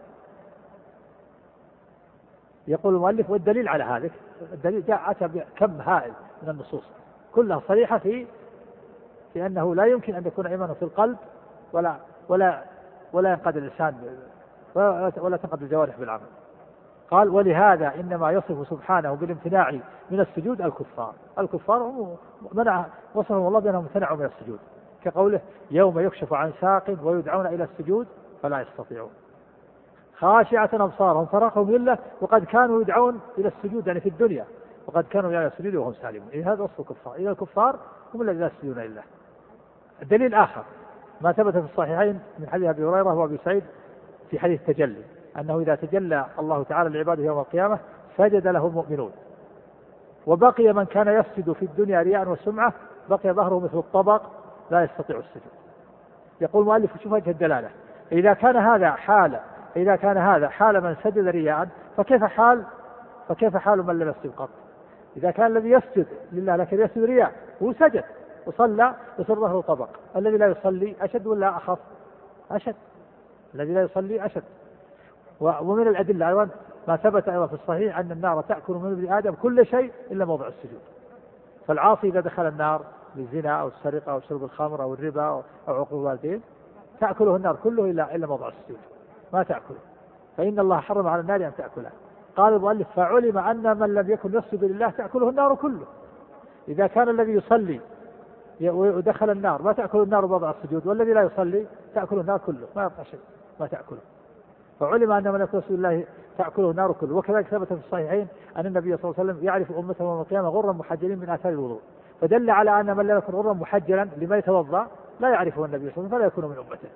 يقول المؤلف والدليل على هذا، الدليل جاء أتى بكم هائل من النصوص كلها صريحة في في أنه لا يمكن أن يكون إيمانه في القلب ولا ولا ولا ينقاد الإنسان ولا تنقاد الجوارح بالعمل. قال ولهذا إنما يصف سبحانه بالامتناع من السجود الكفار. الكفار هم منع وصفهم الله بأنهم امتنعوا من السجود، كقوله يوم يكشف عن ساق ويدعون إلى السجود فلا يستطيعون، خاشعة أبصارهم ترهقهم ذلة وقد كانوا يدعون إلى السجود يعني في الدنيا، وقد كانوا إلى السجود وهم سالمون. إذا هذا وصف الكفار، إذا الكفار هم الذين لا يسجدون لله. الدليل آخر ما ثبت في الصحيحين من حديث أبي هريرة وأبي سعيد في حديث التجلي، أنه إذا تجلى الله تعالى لعباده يوم القيامة سجد له المؤمنون، وبقي من كان يسجد في الدنيا رياء وسمعة بقي ظهره مثل الطبق لا يستطيع السجود. يقول المؤلف شوف وجه الدلالة، إذا كان هذا حال إذا كان هذا حال من سجد رياء فكيف حال فكيف حال من لم يسجد قط؟ إذا كان الذي يسجد لله لكن يسجد رياء هو سجد وصلى يصير ظهره طبق، الذي لا يصلي أشد ولا أخف؟ أشد. الذي لا يصلي أشد. ومن الأدلة أيضا ما ثبت أيضا في الصحيح أن النار تأكل من ابن آدم كل شيء إلا موضع السجود. فالعاصي إذا دخل النار بالزنا أو السرقة أو شرب الخمر أو الربا أو عقوق الوالدين تأكله النار كله إلا إلا موضع السجود، ما تأكله، فإن الله حرم على النار أن تأكله. قال المؤلف فعلم أن من لم يكن يسجد لله تأكله النار كله. إذا كان الذي يصلي ودخل النار ما تأكل النار موضع السجود، والذي لا يصلي تأكل النار كله ما يبقى شيء ما تأكله. فعلم أن من يكون يسجد لله تأكله النار كله. وكذلك ثبت في الصحيحين أن النبي صلى الله عليه وسلم يعرف أمته يوم القيامة غرا محجلين من آثار الوضوء، فدل على أن من لا يكون غرا محجلا لما يتوضأ لا يعرفه النبي صلى الله عليه وسلم فلا يكون من أمته.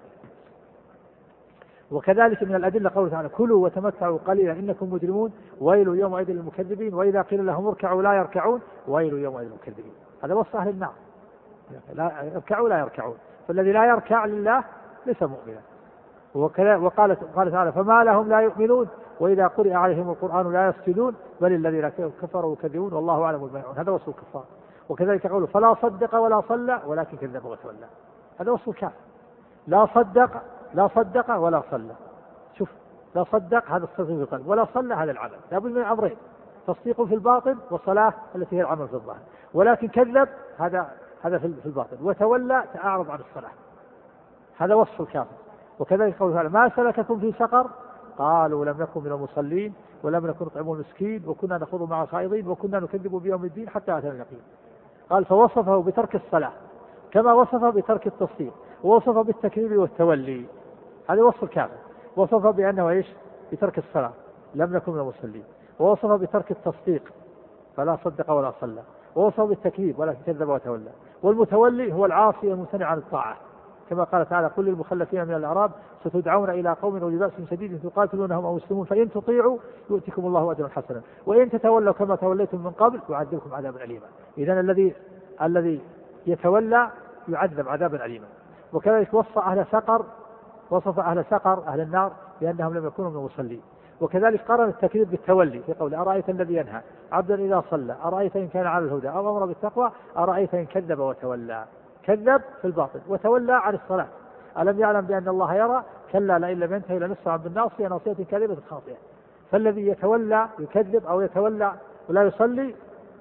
وكذلك من الأدلة قوله تعالى كلوا وتمتعوا قليلا إنكم مجرمون ويل يومئذ للمكذبين وإذا قيل لهم اركعوا لا يركعون ويل يومئذ للمكذبين. هذا وصف أهل النار، لا يركعوا لا يركعون، فالذي لا يركع لله ليس مؤمنا. وقال قال تعالى فما لهم لا يؤمنون وإذا قرئ عليهم القرآن لا يسجدون بل الذين كفروا يكذبون والله أعلم بما يعملون. هذا وصف الكفار. وكذلك قوله فلا صدق ولا صلى ولكن كذب وتولى. هذا وصف الكافر، لا صدق لا صدق ولا صلى. شوف لا صدق هذا التصديق في القلب ولا صلى هذا العمل، لابد من أمرين، تصديق في الباطن والصلاة التي هي العمل في الظاهر. ولكن كذب هذا هذا في الباطن، وتولى تعارض عن الصلاة. هذا وصف الكافر. وكذلك قوله تعالى ما سلككم في سقر قالوا لم نكن من المصلين ولم نكن نطعم المسكين وكنا نخوض مع الخائضين وكنا نكذب بيوم الدين حتى أتانا اليقين. قال فوصفه بترك الصلاة كما وصفه بترك التصديق، ووصفه بالتكذيب والتولي. هذا وصف الكافر. وصفه بأنه ايش؟ بترك الصلاة لم نكن من المصلين، ووصفه بترك التصديق فلا صدق ولا صلى، ووصفه بالتكذيب ولكن كذب وتولى. والمتولي هو العاصي الممتنع عن الطاعة، كما قال تعالى قل للمخلفين من الأعراب ستدعون إلى قوم أولي بأس شديد تقاتلونهم أو مسلمون فإن تطيعوا يؤتكم الله أجرا حسنا وإن تتولوا كما توليتم من قبل يعذبكم عذابا أليما. إذن الذي الذي يتولى يعذب عذابا أليما. وكذلك وصف أهل سقر وصف أهل سقر أهل النار بأنهم لم يكونوا من المصلين. وكذلك قرن التكذيب بالتولي في قول أرأيت الذي ينهى عبدا إذا صلى أرأيت إن كان على الهدى أو أمر بالتقوى أرأيت إن كذب وتولى. كذب في الباطل وتولى عن الصلاة. ألم يعلم بأن الله يرى كلا لئن لم ينتهي لنسفعا بالناصية ناصية كاذبة خاطئة. فالذي يتولى يكذب أو يتولى ولا يصلي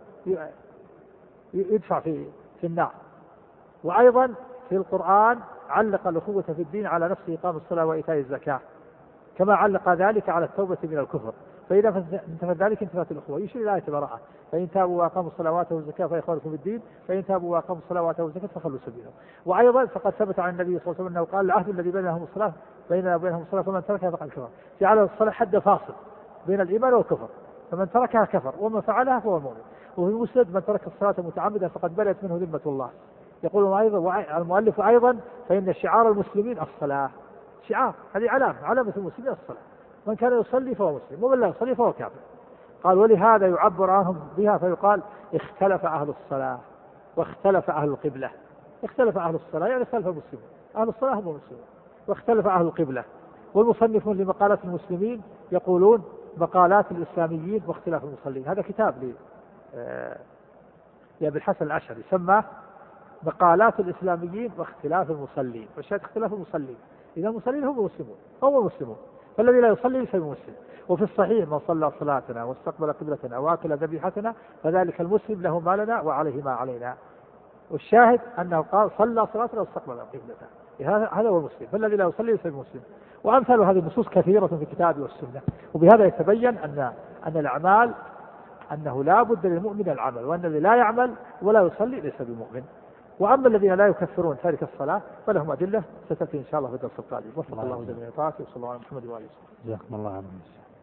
يدفع في في النار. وأيضا في القرآن علق الأخوة في الدين على نفس إقام الصلاة وإيتاء الزكاة، كما علق ذلك على التوبة من الكفر. فإذا انتفت ذلك انتفت الأخوة. يشير إلى آية براءة فإن تابوا وأقاموا الصلوات والزكاة فإخوانكم بالدين فإن تابوا وأقاموا الصلوات والزكاة فخلوا سبيلهم. وأيضا فقد ثبت عن النبي صلى الله عليه وسلم أنه قال العهد الذي بينهم الصلاة بيننا وبينهم الصلاة فمن تركها فقد كفر. جعل الصلاة حد فاصل بين الإيمان والكفر، فمن تركها كفر ومن فعلها فهو مؤمن. وفي المسند من ترك الصلاة متعمدا فقد بلت منه ذمة الله. يقول أيضا المؤلف أيضا فإن شعار المسلمين الصلاة، شعار هذه علامة علامة المسلمين الصلاة، من كان يصلي فهو مسلم ومن لا يصلي فهو كافر. قال ولهذا يعبر عنهم بها فيقال اختلف أهل الصلاة واختلف أهل القبلة. اختلف أهل الصلاة يعني اختلف المسلمين، أهل الصلاة هم المسلمين، واختلف أهل القبلة. والمصنفون لمقالات المسلمين يقولون مقالات الإسلاميين واختلاف المصلين. هذا كتاب لي لأبي الحسن الأشعري سماه مقالات الإسلاميين واختلاف المصلين، والشاهد اختلاف المصلين، إذا المصلين هم المسلمون هم المسلمون، فالذي لا يصلي ليس بمسلم. وفي الصحيح من صلى صلاتنا واستقبل قبلتنا واكل ذبيحتنا فذلك المسلم له ما لنا وعليه ما علينا. والشاهد أنه قال صلى صلاتنا واستقبل قبلتنا، هذا هو المسلم، فالذي لا يصلي ليس بمسلم. وأمثال هذه النصوص كثيرة في الكتاب والسنة، وبهذا يتبين أن أن الأعمال أنه لا بد للمؤمن العمل، وأن الذي لا يعمل ولا يصلي ليس بمؤمن. وأما الذين لا يكفرون تارك الصلاة فلهم أدلة ستأتي إن شاء الله في الدرس القادم. وفق الله جميع طاعته وصلى الله على محمد وآله وسلم. جزاكم الله خيرا.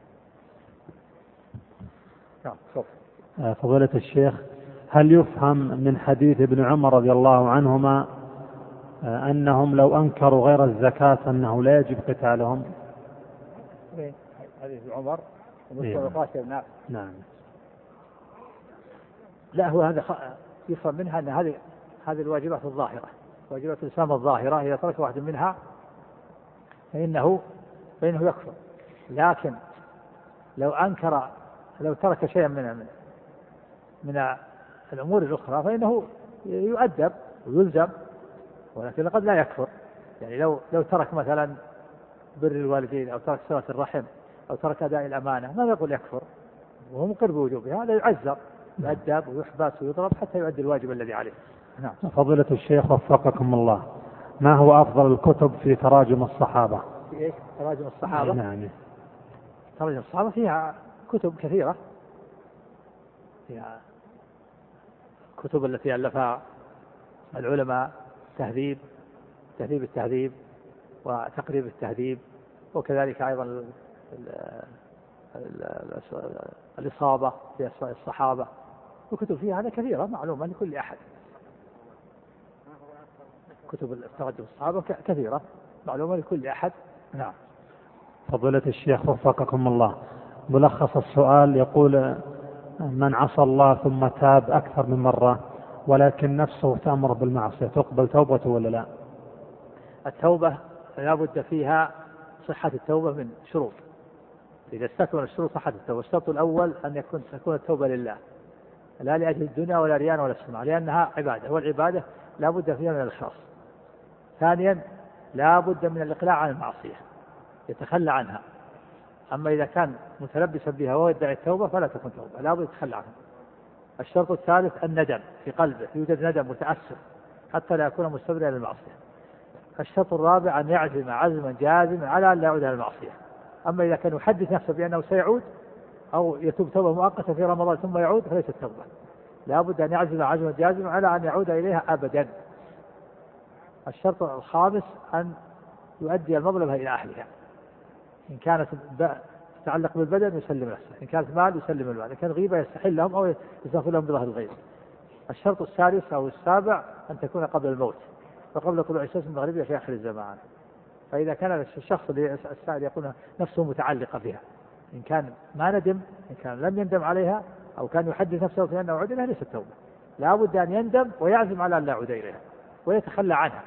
نعم. فضيلة الشيخ، هل يفهم من حديث ابن عمر رضي الله عنهما أنهم لو أنكروا غير الزكاة أنه لا يجب قتالهم؟ حديث عمر يقاتل. نعم. نعم. لا، هو هذا يفهم منها أن هذه هذه الواجبات الظاهرة، واجبات الإسلام الظاهرة، إذا ترك واحد منها فإنه فإنه يكفر. لكن لو أنكر لو ترك شيئا من من الأمور الأخرى فإنه يؤدب ويلزم، ولكن قد لا يكفر. يعني لو لو ترك مثلا بر الوالدين أو ترك صلة الرحم أو ترك أداء الأمانة ما يقول يكفر وهو مقر بوجوبها، هذا يعذر يؤدب ويحبس ويضرب حتى يؤدي الواجب الذي عليه. نعم. فضيلة الشيخ وفقكم الله، ما هو أفضل الكتب في تراجم الصحابة؟ في إيش؟ تراجم الصحابة. نعم. تراجم الصحابة فيها كتب كثيرة، فيها كتب التي ألفها العلماء، تهذيب تهذيب التهذيب وتقريب التهذيب، وكذلك أيضا الإصابة في أسماء الصحابة، وكتب فيها هذا كثيرة معلومة لكل أحد. كتب تراجم الصحابة كثيرة معلومة لكل أحد. نعم. فضيلة الشيخ وفقكم الله، ملخص السؤال يقول: من عصى الله ثم تاب أكثر من مرة ولكن نفسه تأمر بالمعصية تقبل توبته ولا لا؟ التوبة لا بد فيها صحة التوبة من شروط، إذا استكمل الشروط صحة التوبة. الشرط الأول أن يكون تكون التوبة لله، لا لأجل الدنيا ولا ريان ولا سمعة، لأنها عبادة، والعبادة لا بد فيها من الإخلاص. ثانيا لا بد من الإقلاع عن المعصية، يتخلى عنها. أما إذا كان متلبسا بها وهو يدعي التوبة فلا تكون توبة، لا بد يتخلى عنها. الشرط الثالث الندم في قلبه، يوجد ندم متأثر حتى لا يكون مستمرا للمعصية. الشرط الرابع أن يعزم عزما جازما على أن لا يعود إلى المعصية. أما إذا كان يحدث نفسه بأنه سيعود أو يتوب توبة مؤقتة في رمضان ثم يعود فليست توبة، لا بد أن يعزم عزما جازما على أن يعود إليها أبدا. الشرط الخامس أن يؤدي المظلمة إلى أهلها، إن كانت تتعلق بالبدن يسلم نفسه، إن كانت مال يسلم المال، إن كان غيبة يستحل لهم أو يستغفر لهم بظهر الغيب. الشرط السادس أو السابع أن تكون قبل الموت، فقبل طلوع الشمس من المغرب في آخر الزمان. فإذا كان الشخص السائل يكون نفسه متعلقة بها، إن كان ما ندم، إن كان لم يندم عليها، أو كان يحدث نفسه في أنه عود إليها ليست توبة، لا بد أن يندم ويعزم على أن لا يعود إليها ويتخلى عنها.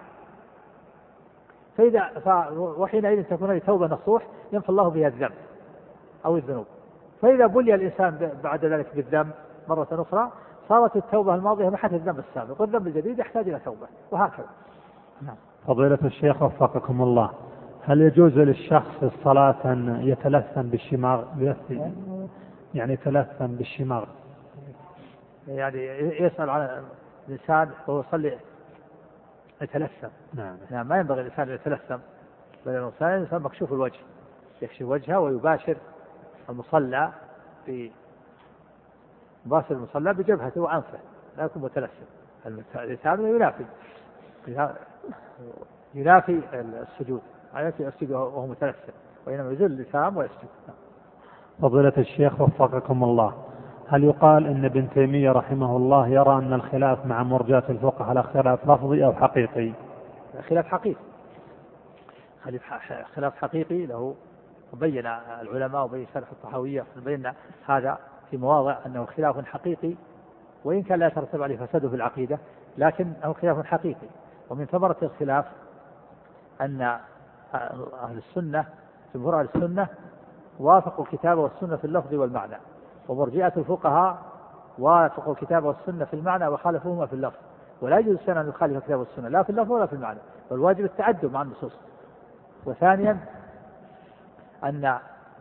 فإذا وحينئذ تكون هذه توبة نصوح ينفى الله بها الذنب أو الذنوب. فإذا بلي الإنسان بعد ذلك بالذنب مرة أخرى صارت التوبة الماضية محت الذنب السابق، والذنب الجديد يحتاج إلى توبة، وهكذا. نعم. فضيلة الشيخ وفقكم الله، هل يجوز للشخص في الصلاة أن يتلثم بالشماغ؟ يعني يتلثم بالشماغ، يعني يسأل عن الإنسان وهو يصلي يتلثم. نعم. نعم، ما ينبغي الإنسان يتلثم، بل الإنسان مكشوف الوجه يكشف وجهه ويباشر المصلى في مباشر المصلى بجبهته وأنفه، لا يكون متلثم. اللسان ينافي ينافي السجود، ينافي السجود وهو متلثم، وإنما يزل اللسان ويسجد. فضيلة الشيخ وفقكم الله، هل يقال إن ابن تيمية رحمه الله يرى أن الخلاف مع مرجئة الفقهاء على خلاف لفظي أو حقيقي؟ خلاف حقيقي، خلاف حقيقي له، وبين العلماء وبين شرح الطحاوية بين هذا في مواضع أنه خلاف حقيقي، وإن كان لا يترتب عليه فساد في العقيدة، لكنه خلاف حقيقي. ومن ثمرة الخلاف أن أهل السنة جمهور أهل السنة وافقوا الكتاب والسنة في اللفظ والمعنى، ومرجئة الفقهاء وافقوا الكتاب والسنة في المعنى وخالفوهما في اللفظ. ولا يجوز الإنسان أن يخالف الكتاب والسنة لا في اللفظ ولا في المعنى، والواجب التعدد مع النصوص. وثانيا أن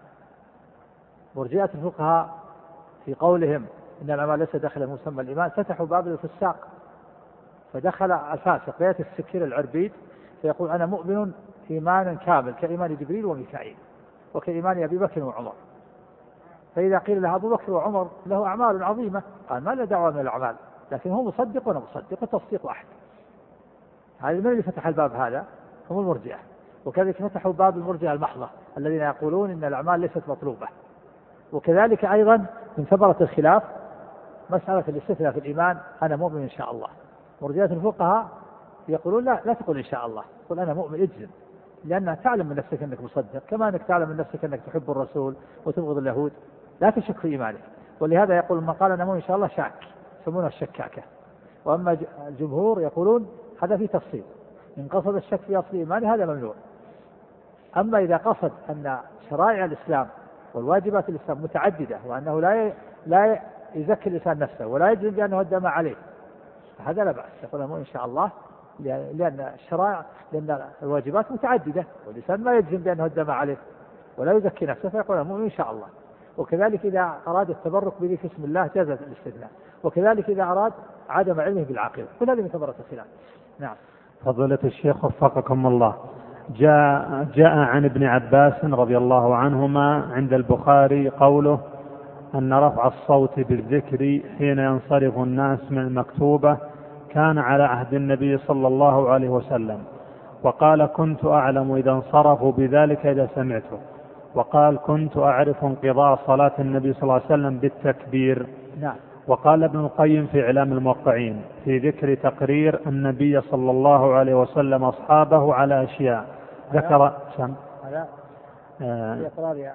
مرجئة الفقهاء في قولهم إن الأعمال ليس داخل مسمى الإيمان فتحوا باب الفساق، فدخل الفاسق بيت السكير العربيد فيقول أنا مؤمن إيمانا كامل كإيمان جبريل وميكائيل وكإيمان أبي بكر وعمر، فإذا قيل له أبو بكر وعمر له أعمال عظيمة قال ما له دعوة من الأعمال، لكن هو مصدق وأنا مصدق والتصديق واحد. هذا من اللي فتح الباب هذا؟ هم المرجئة. وكذلك فتحوا باب المرجئة المحضة الذين يقولون إن الأعمال ليست مطلوبة. وكذلك أيضا من ثمرة الخلاف مسألة الاستثناء في الإيمان أنا مؤمن إن شاء الله. مرجئة الفقهاء يقولون لا لا تقول إن شاء الله، قل أنا مؤمن اجزم، لأنها تعلم من نفسك أنك مصدق كما أنك تعلم من نفسك أنك تحب الرسول وتبغض اليهود، لا تشك في إيمانك. ولهذا يقول من قال أنا مؤمن إن شاء الله شاك، يسمونه الشكاكة. وأما الجمهور يقولون هذا في تفصيل، إن قصد الشك في أصل إيمانه هذا ممنوع. أما إذا قصد أن شرائع الإسلام والواجبات الإسلام متعددة وأنه لا لا يزكي الإنسان نفسه ولا يجزم بأنه الدم عليه هذا لا بأس، يقول مؤمن إن شاء الله، لأن الشرائع لأن الواجبات متعددة والإنسان ما يجزم بأنه الدم عليه ولا يزكي نفسه فيقول مؤمن إن شاء الله. وكذلك إذا أراد التبرك بذكر اسم الله جاز الاستثناء، وكذلك إذا أراد عدم علمه بالعاقبة، كل هذه من ثمرة الخلاف. نعم. فضيلة الشيخ وفقكم الله، جاء جاء عن ابن عباس رضي الله عنهما عند البخاري قوله أن رفع الصوت بالذكر حين ينصرف الناس من المكتوبة كان على عهد النبي صلى الله عليه وسلم، وقال كنت أعلم إذا انصرفوا بذلك إذا سمعته، وقال كنت أعرف انقضاء صلاة النبي صلى الله عليه وسلم بالتكبير. نعم. وقال ابن القيم في إعلام الموقعين في ذكر تقرير النبي صلى الله عليه وسلم أصحابه على أشياء ذكر سم على آه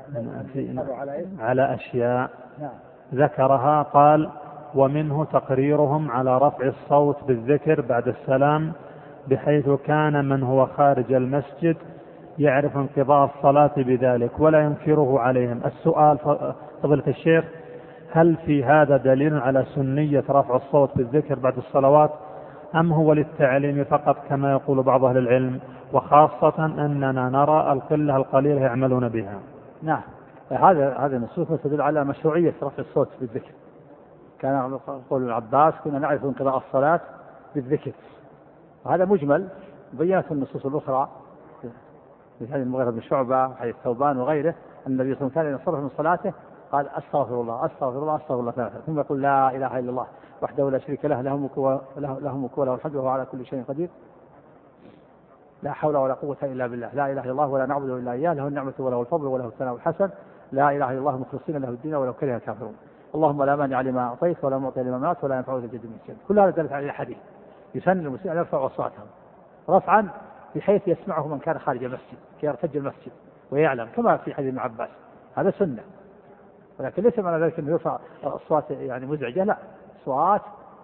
على, على أشياء نعم. ذكرها، قال ومنه تقريرهم على رفع الصوت بالذكر بعد السلام بحيث كان من هو خارج المسجد يعرف انقضاء الصلاة بذلك ولا ينكره عليهم. السؤال فضيلة الشيخ، هل في هذا دليل على سنية رفع الصوت بالذكر بعد الصلوات أم هو للتعليم فقط كما يقول بعض أهل العلم، وخاصة أننا نرى القلة القليلة يعملون بها؟ نعم، هذا هذا النصوص تدل على مشروعية رفع الصوت بالذكر. كان يقول ابن عباس كنا نعرف انقضاء الصلاة بالذكر، وهذا مجمل بينت النصوص الأخرى في حديث المغيرة بن شعبة حديث ثوبان وغيره أن النبي صلى الله عليه وسلم ينصرف من صلاته قال أستغفر الله أستغفر الله أستغفر الله ثلاثة، ثم يقول لا إله إلا الله وحده لا شريك له له ملك وله الحمد وهو على كل شيء قدير، لا حول ولا قوة إلا بالله، لا إله إلا الله ولا نعبد إلا إياه، له النعمة وله الفضل وله الثناء الحسن، لا إله إلا الله مخلصين له الدين ولو كره الكافرون، اللهم لا مانع لما أعطيت ولا معطي لما منعت ولا ينفع ذا الجد منك الجد. كل هذا دلت على الحديث يسن المسلمين أن يرفعوا أصواتهم رفعا بحيث يسمعه من كان خارج المسجد كي يرتج المسجد ويعلم، كما في حديث ابن عباس، هذا سنة. ولكن ليس معنى ذلك أنه يرفع أصوات يعني مزعجة، لا، أصوات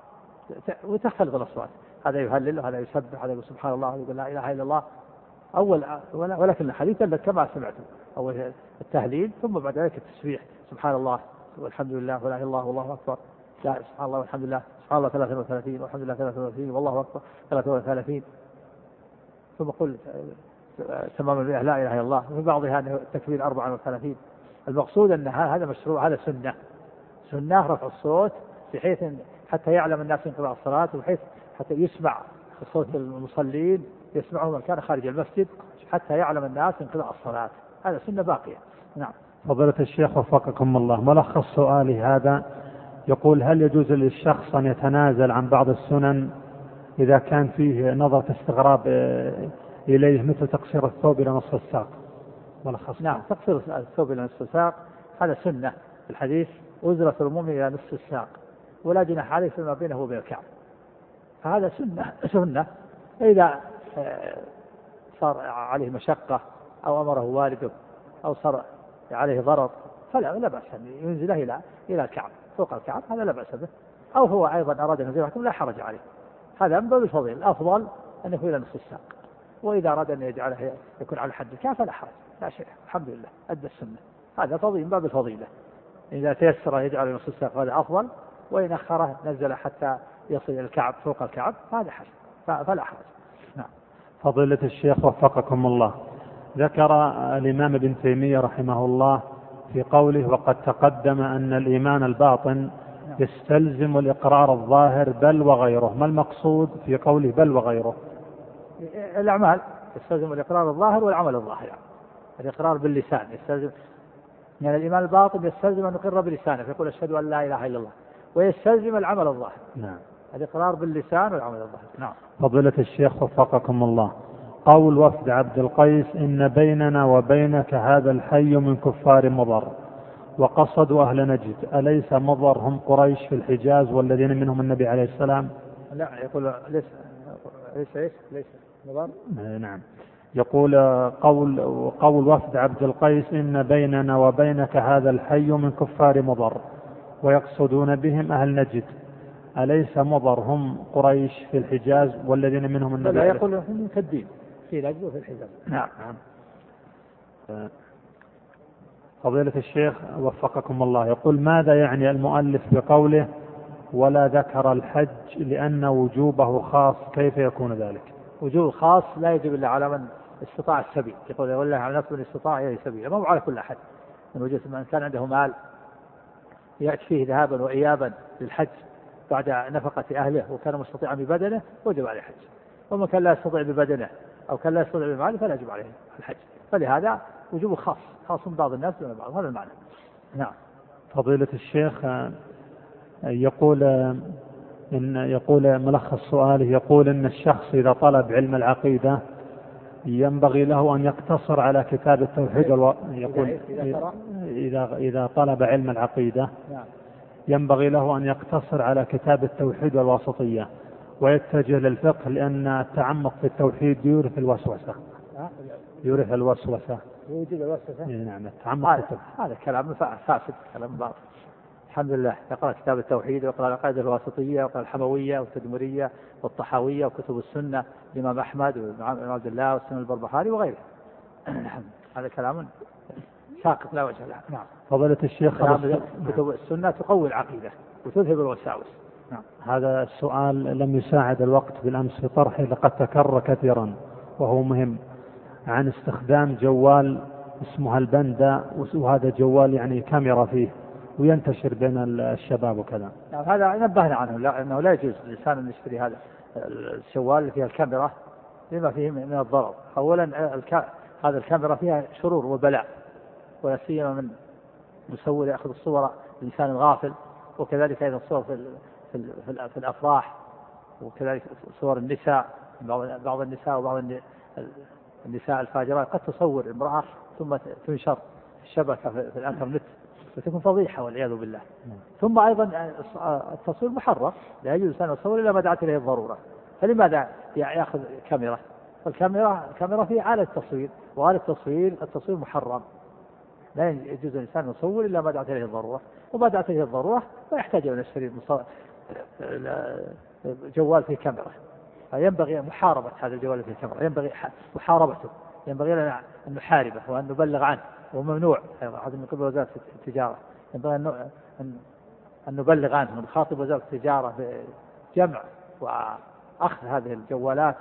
وتختلف الأصوات، هذا يهلل وهذا يسبح هذا يقول سبحان الله ويقول لا إله إلا الله أول، ولكن الحديث كما سمعته أول التهليل ثم بعد ذلك التسبيح سبحان الله والحمد لله ولا إله إلا الله والله أكبر، لا سبحان الله والحمد لله سبحان الله ثلاثة وثلاثين والحمد لله ثلاثة وثلاثين والله أكبر ثلاثة وثلاثين، ثم قل تمام لا إله إلا الله، وفي بعضها التكبير أربعة وثلاثين. المقصود أن هذا مشروع، هذا سنة سنة رفع الصوت بحيث حتى يعلم الناس انقضاء الصلاة، وبحيث حتى يسمع صوت المصلين يسمعه من كان خارج المسجد حتى يعلم الناس انقضاء الصلاة، هذا سنة باقية. نعم. فضيلة الشيخ وفقكم الله، ملخص سؤالي هذا يقول هل يجوز للشخص أن يتنازل عن بعض السنن إذا كان فيه نظرة استغراب إليه مثل تقصير الثوب إلى نصف الساق؟ ملخص. نعم، تقصير الثوب إلى نصف الساق هذا سنة في الحديث أزرة المؤمن إلى نصف الساق ولا جناح عليه فيما بينه وبين الكعب، فهذا سنة سنة. إذا صار عليه مشقة أو أمره والده أو صار عليه ضرر فلا لا بأس أن ينزله إلى إلى الكعب فوق الكعب، هذا لا بأس به. أو هو أيضا أراد أن يزيله لا حرج عليه، هذا من باب الفضيل، الأفضل أن يكون إلى نصف الساق. وإذا أراد أن يجعله يكون على حد الكعب فلا حرج، لا شيء، الحمد لله أدى السنة، هذا فضيل من باب الفضيلة. إذا تيسر يجعل نصف الساق هذا أفضل، وإن أخره نزل حتى يصل إلى الكعب فوق الكعب هذا حسن فلا حرج. نعم. فضيلة الشيخ وفقكم الله، ذكر الإمام ابن تيمية رحمه الله في قوله وقد تقدم أن الإيمان الباطن يستلزم الإقرار الظاهر بل وغيره، ما المقصود في قوله بل وغيره؟ الأعمال يستلزم الإقرار الظاهر والعمل الظاهر، يعني الإقرار باللسان يستلزم، يعني الإيمان الباطن يستلزم أن يقر بلسانه فيقول أشهد أن لا إله إلا الله، ويستلزم العمل الظاهر. نعم. الإقرار باللسان والعمل الظاهر. نعم. فضيلة الشيخ وفقكم الله، قول وفد عبد القيس إن بيننا وبينك هذا الحي من كفار مضر، وقصدوا أهل نجد، أليس مضر هم قريش في الحجاز والذين منهم النبي عليه السلام؟ لا، يقول ليس ليس ليس, ليس مضر. نعم. يقول قول قول وفد عبد القيس إن بيننا وبينك هذا الحي من كفار مضر، ويقصدون بهم أهل نجد، أليس مضر هم قريش في الحجاز والذين منهم النبي؟ لا، يقول هم كالدين في نجد وفي الحجاز. نعم. فضيلة الشيخ وفقكم الله، يقول ماذا يعني المؤلف بقوله ولا ذكر الحج لأن وجوبه خاص، كيف يكون ذلك؟ وجوب خاص لا يجب إلا على من استطاع السبيل، يقول والله على نفسه من استطاع إليه سبيل، ما هو على كل أحد. من وجود من كان عنده مال يأتي فيه ذهابا وإيابا للحج بعد نفقة أهله وكان مستطيعا ببدنه وجب عليه الحج، ومن كان لا يستطيع ببدنه أو كان لا يستطيع بماله فلا يجب عليه الحج، فلهذا وجوب خاص خاص من بعض الناس دون بعض، هذا المعنى. نعم. فضيلة الشيخ يقول إن يقول ملخص سؤاله، يقول إن الشخص إذا طلب علم العقيدة ينبغي له أن يقتصر على كتاب التوحيد والو... يقول إذا إذا طلب علم العقيدة ينبغي له أن يقتصر على كتاب التوحيد والواسطية ويتجه للفقه، لأن التعمق في التوحيد يورث الوسوسة. يورث الوسوسة. يوجد الوسوسة. نعم. التعمق هذا هذا كلام فاسد، كلام باطل. الحمد لله يقرأ كتاب التوحيد ويقرأ العقائد الواسطية ويقرأ الحموية والتدمرية والطحاوية وكتب السنة الإمام أحمد وابن عبد الله والسنة البربهاري وغيره. هذا كلام ساقط لا وجه له. نعم. فضيلة الشيخ، كتب السنة تقوي العقيدة وتذهب الوساوس. نعم. هذا السؤال لم يساعد الوقت بالأمس في طرحه، لقد تكرر كثيرا وهو مهم، عن استخدام جوال اسمه البندا، وهذا جوال يعني كاميرا فيه وينتشر بين الشباب وكذا. نعم. هذا نبهنا عنه، لا أنه لا يجوز للإنسان أن يشتري هذا الجوال اللي فيها الكاميرا لما فيه من الضرر. أولا الك... هذا الكاميرا فيها شرور وبلاء، ولا سيما من مصور يأخذ الصور الإنسان الغافل، وكذلك أيضا الصور في, في, في, في الأفراح، وكذلك صور النساء، بعض النساء وبعض النساء الفاجرات قد تصور امرأة ثم تنشر الشبكة في الانترنت وتكون فضيحة والعياذ بالله. ثم أيضا التصوير محرم، لا يجوز أن يصور إلا ما دعت إليه الضرورة، فلماذا يأخذ كاميرا؟ فالكاميرا كاميرا فيها آلة تصوير، وآلة التصوير التصوير محرم، لا يجوز الإنسان يصور إلا ما دعت إليه الضرورة، وما دعت إليه الضرورة فيحتاج أن يشتري جوال فيه كاميرا. فينبغي محاربة هذا الجوال فيه كاميرا، ينبغي محاربته، ينبغي لنا أن نحاربه وأن نبلغ عنه، وممنوع هذا من قبل وزارة التجارة، ينبغي أن نبلغ عنه ونخاطب وزارة التجارة بجمع وأخذ هذه الجوالات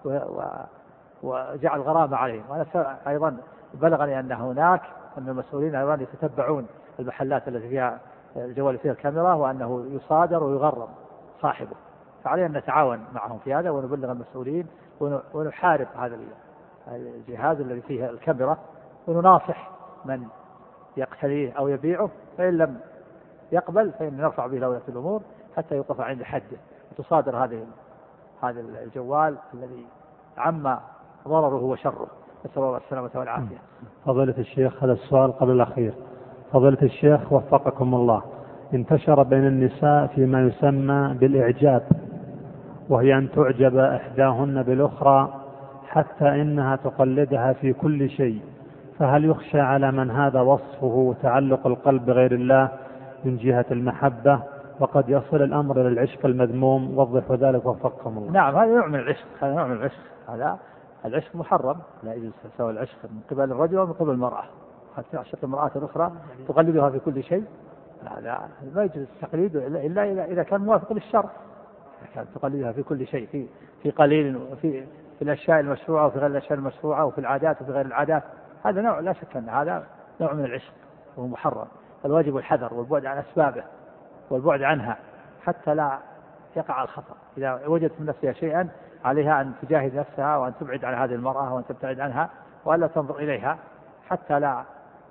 وجعل غرامة عليهم. وأنا أيضا بلغني أن هناك أن المسؤولين أيضا يتتبعون المحلات التي فيها الجوال فيها الكاميرا، وأنه يصادر ويغرم صاحبه، فعلينا أن نتعاون معهم في هذا ونبلغ المسؤولين ونحارب هذا الجهاز الذي فيه الكاميرا، ونناصح من يقتليه أو يبيعه، فإن لم يقبل فإن نرفع به لولاة الأمور حتى يوقف عند حده وتصادر هذه هذا الجوال الذي عم ضرره وشره، نسأل الله السلامة والعافية. فضيلة الشيخ، هذا السؤال قبل الأخير. فضيلة الشيخ وفقكم الله، انتشر بين النساء فيما يسمى بالإعجاب، وهي أن تعجب إحداهن بالأخرى حتى إنها تقلدها في كل شيء، فهل يخشى على من هذا وصفه تعلق القلب بغير الله من جهة المحبة، وقد يصل الأمر إلى العشق المذموم؟ وضحوا ذلك وفقكم الله. نعم، هذا نوع من العشق، هذا نوع من العشق، هذا العشق محرم، لا يجوز سوى العشق من قبل الرجل ومن قبل المرأة، قد تعشق المرأة الأخرى تقلدها في كل شيء، هذا ما يجوز التقليد إلا إذا كان موافق للشرع، كانت تقلدها في كل شيء، في في قليل وفي في الأشياء المشروعة وفي غير الأشياء المشروعة وفي العادات وفي غير العادات. هذا نوع لا شك أن هذا نوع من العشق وهو محرم. الواجب الحذر والبعد عن أسبابه والبعد عنها حتى لا يقع الخطأ. إذا وجدت من نفسها شيئا عليها أن تجاهد نفسها وأن تبعد عن هذه المرأة وأن تبتعد عنها وألا تنظر إليها حتى لا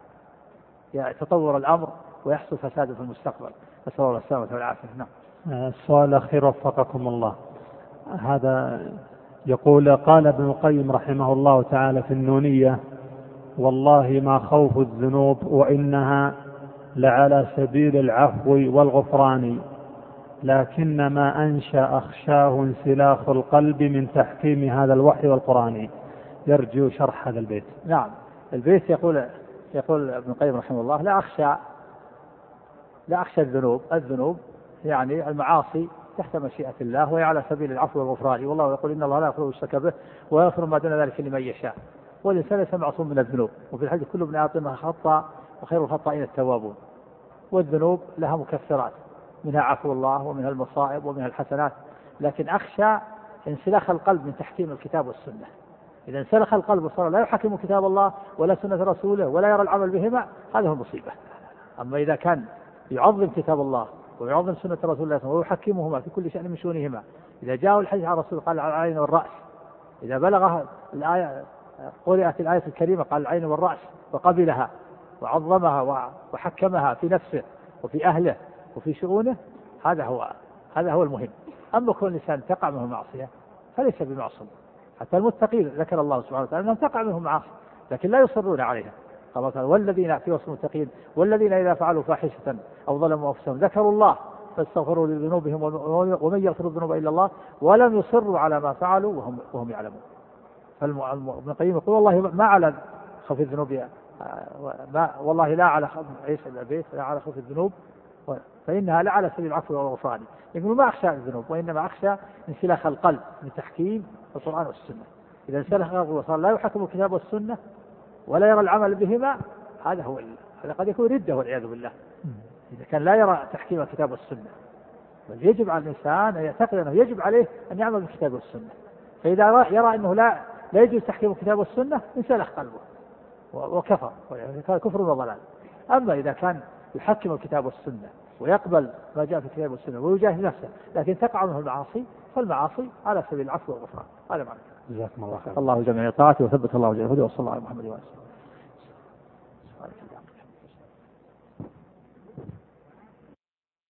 يتطور الأمر ويحصل فساد في المستقبل. نسأل الله السلامة والعافية. نعم. السؤال الأخير وفقكم الله، هذا يقول قال ابن القيم رحمه الله تعالى في النونية: والله ما خوف الذنوب وإنها لعلى سبيل العفو والغفران، لكن ما أنشأ أخشاه انسلاخ القلب من تحكيم هذا الوحي والقرآن. يرجو شرح هذا البيت. نعم. البيت يقول يقول ابن القيم رحمه الله: لا أخشى لا أخشى الذنوب الذنوب يعني المعاصي تحت مشيئة الله وهي على سبيل العفو والغفران، والله يقول: إن الله لا يغفر يشرك به ويغفر ما دون ذلك لمن يشاء، والإنسان ليس معصوم من الذنوب، وفي الحديث: كل ابن آدم خطأ وخير الخطائين التوابون. والذنوب لها مكفرات، منها عفو الله ومنها المصائب ومنها الحسنات، لكن أخشى انسلاخ القلب من تحكيم الكتاب والسنة. إذا انسلخ القلب وصار لا يحكم كتاب الله ولا سنة رسوله ولا يرى العمل بهما، هذا هو المصيبة. أما إذا كان يعظم كتاب الله ويعظم سنة رسول الله ويحكمهما في كل شأن من شؤونهما، إذا جاء الحديث عن الرسول قال: على العين والرأس، إذا بلغها الآية قرأت الآية الكريمة قال: العين والرأس، وقبلها وعظمها وحكمها في نفسه وفي أهله وفي شؤونه، هذا هو هذا هو المهم. أما كل إنسان تقع منه معصية فليس بمعصوم. حتى المتقين ذكر الله سبحانه وتعالى أنهم تقع منهم معاصي لكن لا يصرون عليها، كما قال: والذين في وصف المتقين والذين إذا فعلوا فاحشة أو ظلموا أنفسهم ذكروا الله فاستغفروا لذنوبهم ومن يغفر الذنوب إلا الله ولم يصروا على ما فعلوا وهم وهم يعلمون. فابن القيم يقول: والله ما على خوف الذنوب، ما والله لا على عيش البيت لا على خوف الذنوب فإنها لا على سبيل العفو والغفران. يقول: ما أخشى الذنوب وإنما أخشى انسلاخ القلب من تحكيم القرآن والسنة. إذا انسلخ القلب وصار لا يحكم الكتاب والسنة ولا يرى العمل بهما، هذا هو هذا قد يكون ردة والعياذ بالله. إذا كان لا يرى تحكيم الكتاب والسنة، بل يجب على الإنسان أن يعتقد أنه يجب عليه أن يعمل بالكتاب والسنة. فإذا يرى أنه لا لا يجوز تحكيم الكتاب والسنة انسلخ قلبه وكفر، كان كفر وضلال. أما إذا كان يحكم الكتاب والسنة ويقبل ما جاء في الكتاب والسنة ويجاهد نفسه لكن تقع منه المعاصي، فالمعاصي على سبيل العفو والغفران. هذا معنى. جزاكم الله خير. الله جميع طاعته وثبت الله جل وعلا، وصلى الله على محمد وعلى آله.